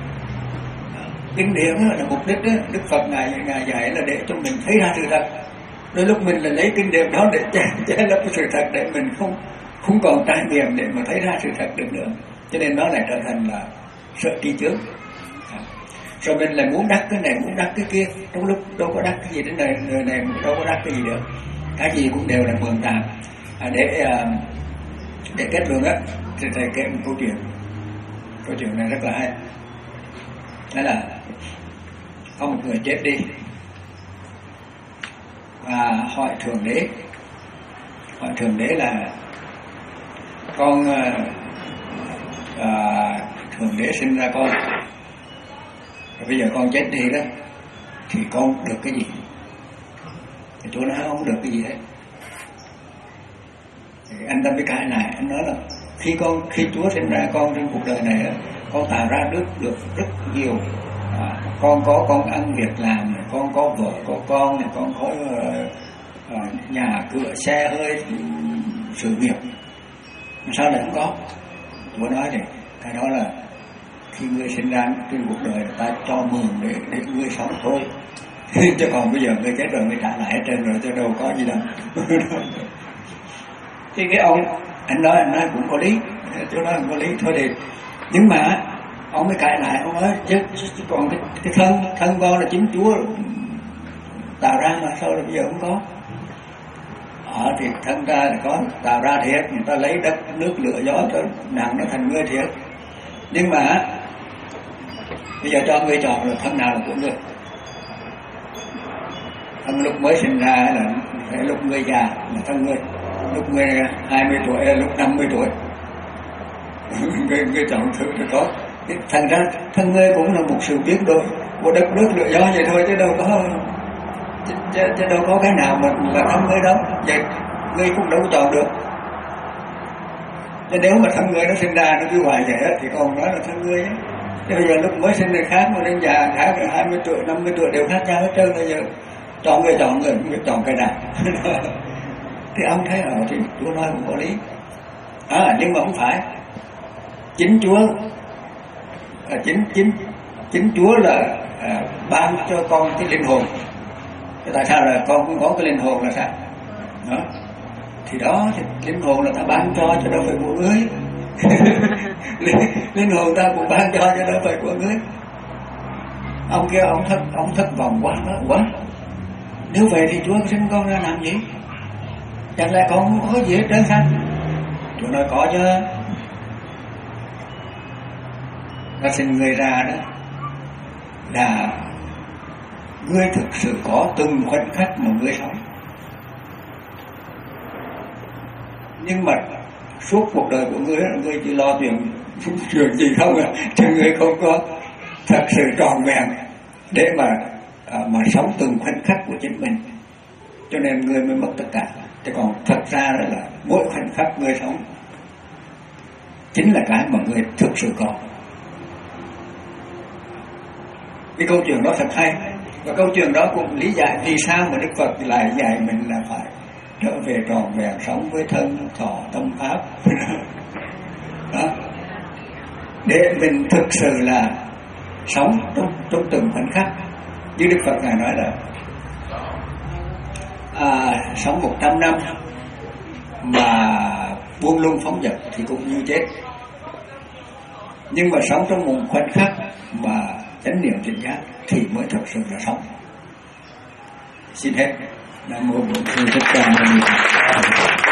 À, kinh điển là mục đích đó, Đức Phật ngài ngài dạy là để cho mình thấy ra sự thật. Đôi lúc mình là lấy kinh điển đó để che, che lấp sự thật, để mình không không còn trải nghiệm để mà thấy ra sự thật được nữa. Cho nên nó lại trở thành là sợ tri chướng. À, rồi mình lại muốn đắc cái này, muốn đắc cái kia, trong lúc đâu có đắc cái gì đến này, người này đâu có đắc cái gì được, cái gì cũng đều là mượn tạm. À, để để kết luận á, thì thầy kể một câu chuyện. Câu chuyện này rất là hay. Đó là có một người chết đi và hỏi thượng đế, hỏi thượng đế là con à, thượng đế sinh ra con, rồi bây giờ con chết đi đó thì con được cái gì? Thì Chúa nói không được cái gì hết. Thì anh ta mới cãi lại, anh nói là khi con khi Chúa sinh ra con trên cuộc đời này đó, con tạo ra được được rất nhiều. À, con có con ăn việc làm, con có vợ có con, con có uh, nhà cửa xe hơi sự nghiệp, sao lại không có? Chúa nói thì cái đó là khi ngươi sinh ra trên cuộc đời ta cho mừng để để ngươi sống thôi. Chứ còn bây giờ ngươi chết rồi ngươi trả lại hết trơn rồi, chứ đâu có gì đâu. Thì cái ông anh nói anh nói cũng có lý, Chúa nói cũng có lý thôi thì, nhưng mà ông mới cãi lại, ông nói chứ, chứ còn cái, cái thân thân con là chính Chúa tạo ra mà sao là bây giờ không có? Ờ thì thân ta là có tạo ra thiệt, người ta lấy đất nước lửa gió cho nặng nó thành ngươi thiệt, nhưng mà bây giờ cho ngươi chọn là thân nào là của ngươi. Thân lúc mới sinh ra là lúc ngươi già là thân ngươi, lúc ngươi hai mươi tuổi là lúc năm mươi tuổi. ngươi, ngươi chọn thử thì có. Thành ra thân ngươi cũng là một sự biến đổi của đất nước lửa gió vậy thôi, chứ đâu có chứ, chứ, chứ đâu có cái nào mà là thân ngươi đâu. Vậy ngươi cũng đâu có chọn được. Chứ nếu mà thân ngươi nó sinh ra nó cứ hoài vậy đó, thì còn nói là thân ngươi chứ. Chứ bây giờ lúc mới sinh này khác, mà đến già khác, rồi hai mươi tuổi, năm mươi tuổi đều khác nhau hết trơn. Bây giờ chọn người chọn người, người chọn cái nào. Thì ông thấy ở thì Chúa nói cũng có lý. À, nhưng mà không phải. Chính Chúa à, chính chính chính Chúa là à, ban cho con cái linh hồn. Tại sao là con cũng có cái linh hồn là sao? Đó. Thì đó thì linh hồn là ta ban cho chứ đâu phải của ngươi. Linh hồn ta cũng ban cho chứ đâu phải của ngươi. Ông kia ông thất ông thất vọng quá đó, quá. Nếu vậy thì Chúa sinh con ra làm gì? Chẳng lẽ con không có gì hết trơn sao? Chúa nói có chứ. Ta sinh người ra đó là ngươi thực sự có từng khoảnh khắc mà ngươi sống, nhưng mà suốt cuộc đời của ngươi ngươi chỉ lo chuyện chuyện gì không à, chứ ngươi không có thật sự trọn vẹn để mà à, mà sống từng khoảnh khắc của chính mình, cho nên ngươi mới mất tất cả. Chứ còn thật ra là mỗi khoảnh khắc ngươi sống chính là cái mà ngươi thực sự có. Cái câu chuyện đó thật hay, và câu chuyện đó cũng lý giải vì sao mà Đức Phật lại dạy mình là phải trở về tròn vẹn sống với thân thọ tâm pháp. Đó. Để mình thực sự là sống trong, trong từng khoảnh khắc. Như Đức Phật Ngài nói là à, sống một trăm năm mà buông lung phóng dật thì cũng như chết, nhưng mà sống trong một khoảnh khắc mà chánh niệm tỉnh giác thì mới thật sự là sống. Xin hết. Nam mô Bổn Sư Thích Ca Mâu Ni Phật.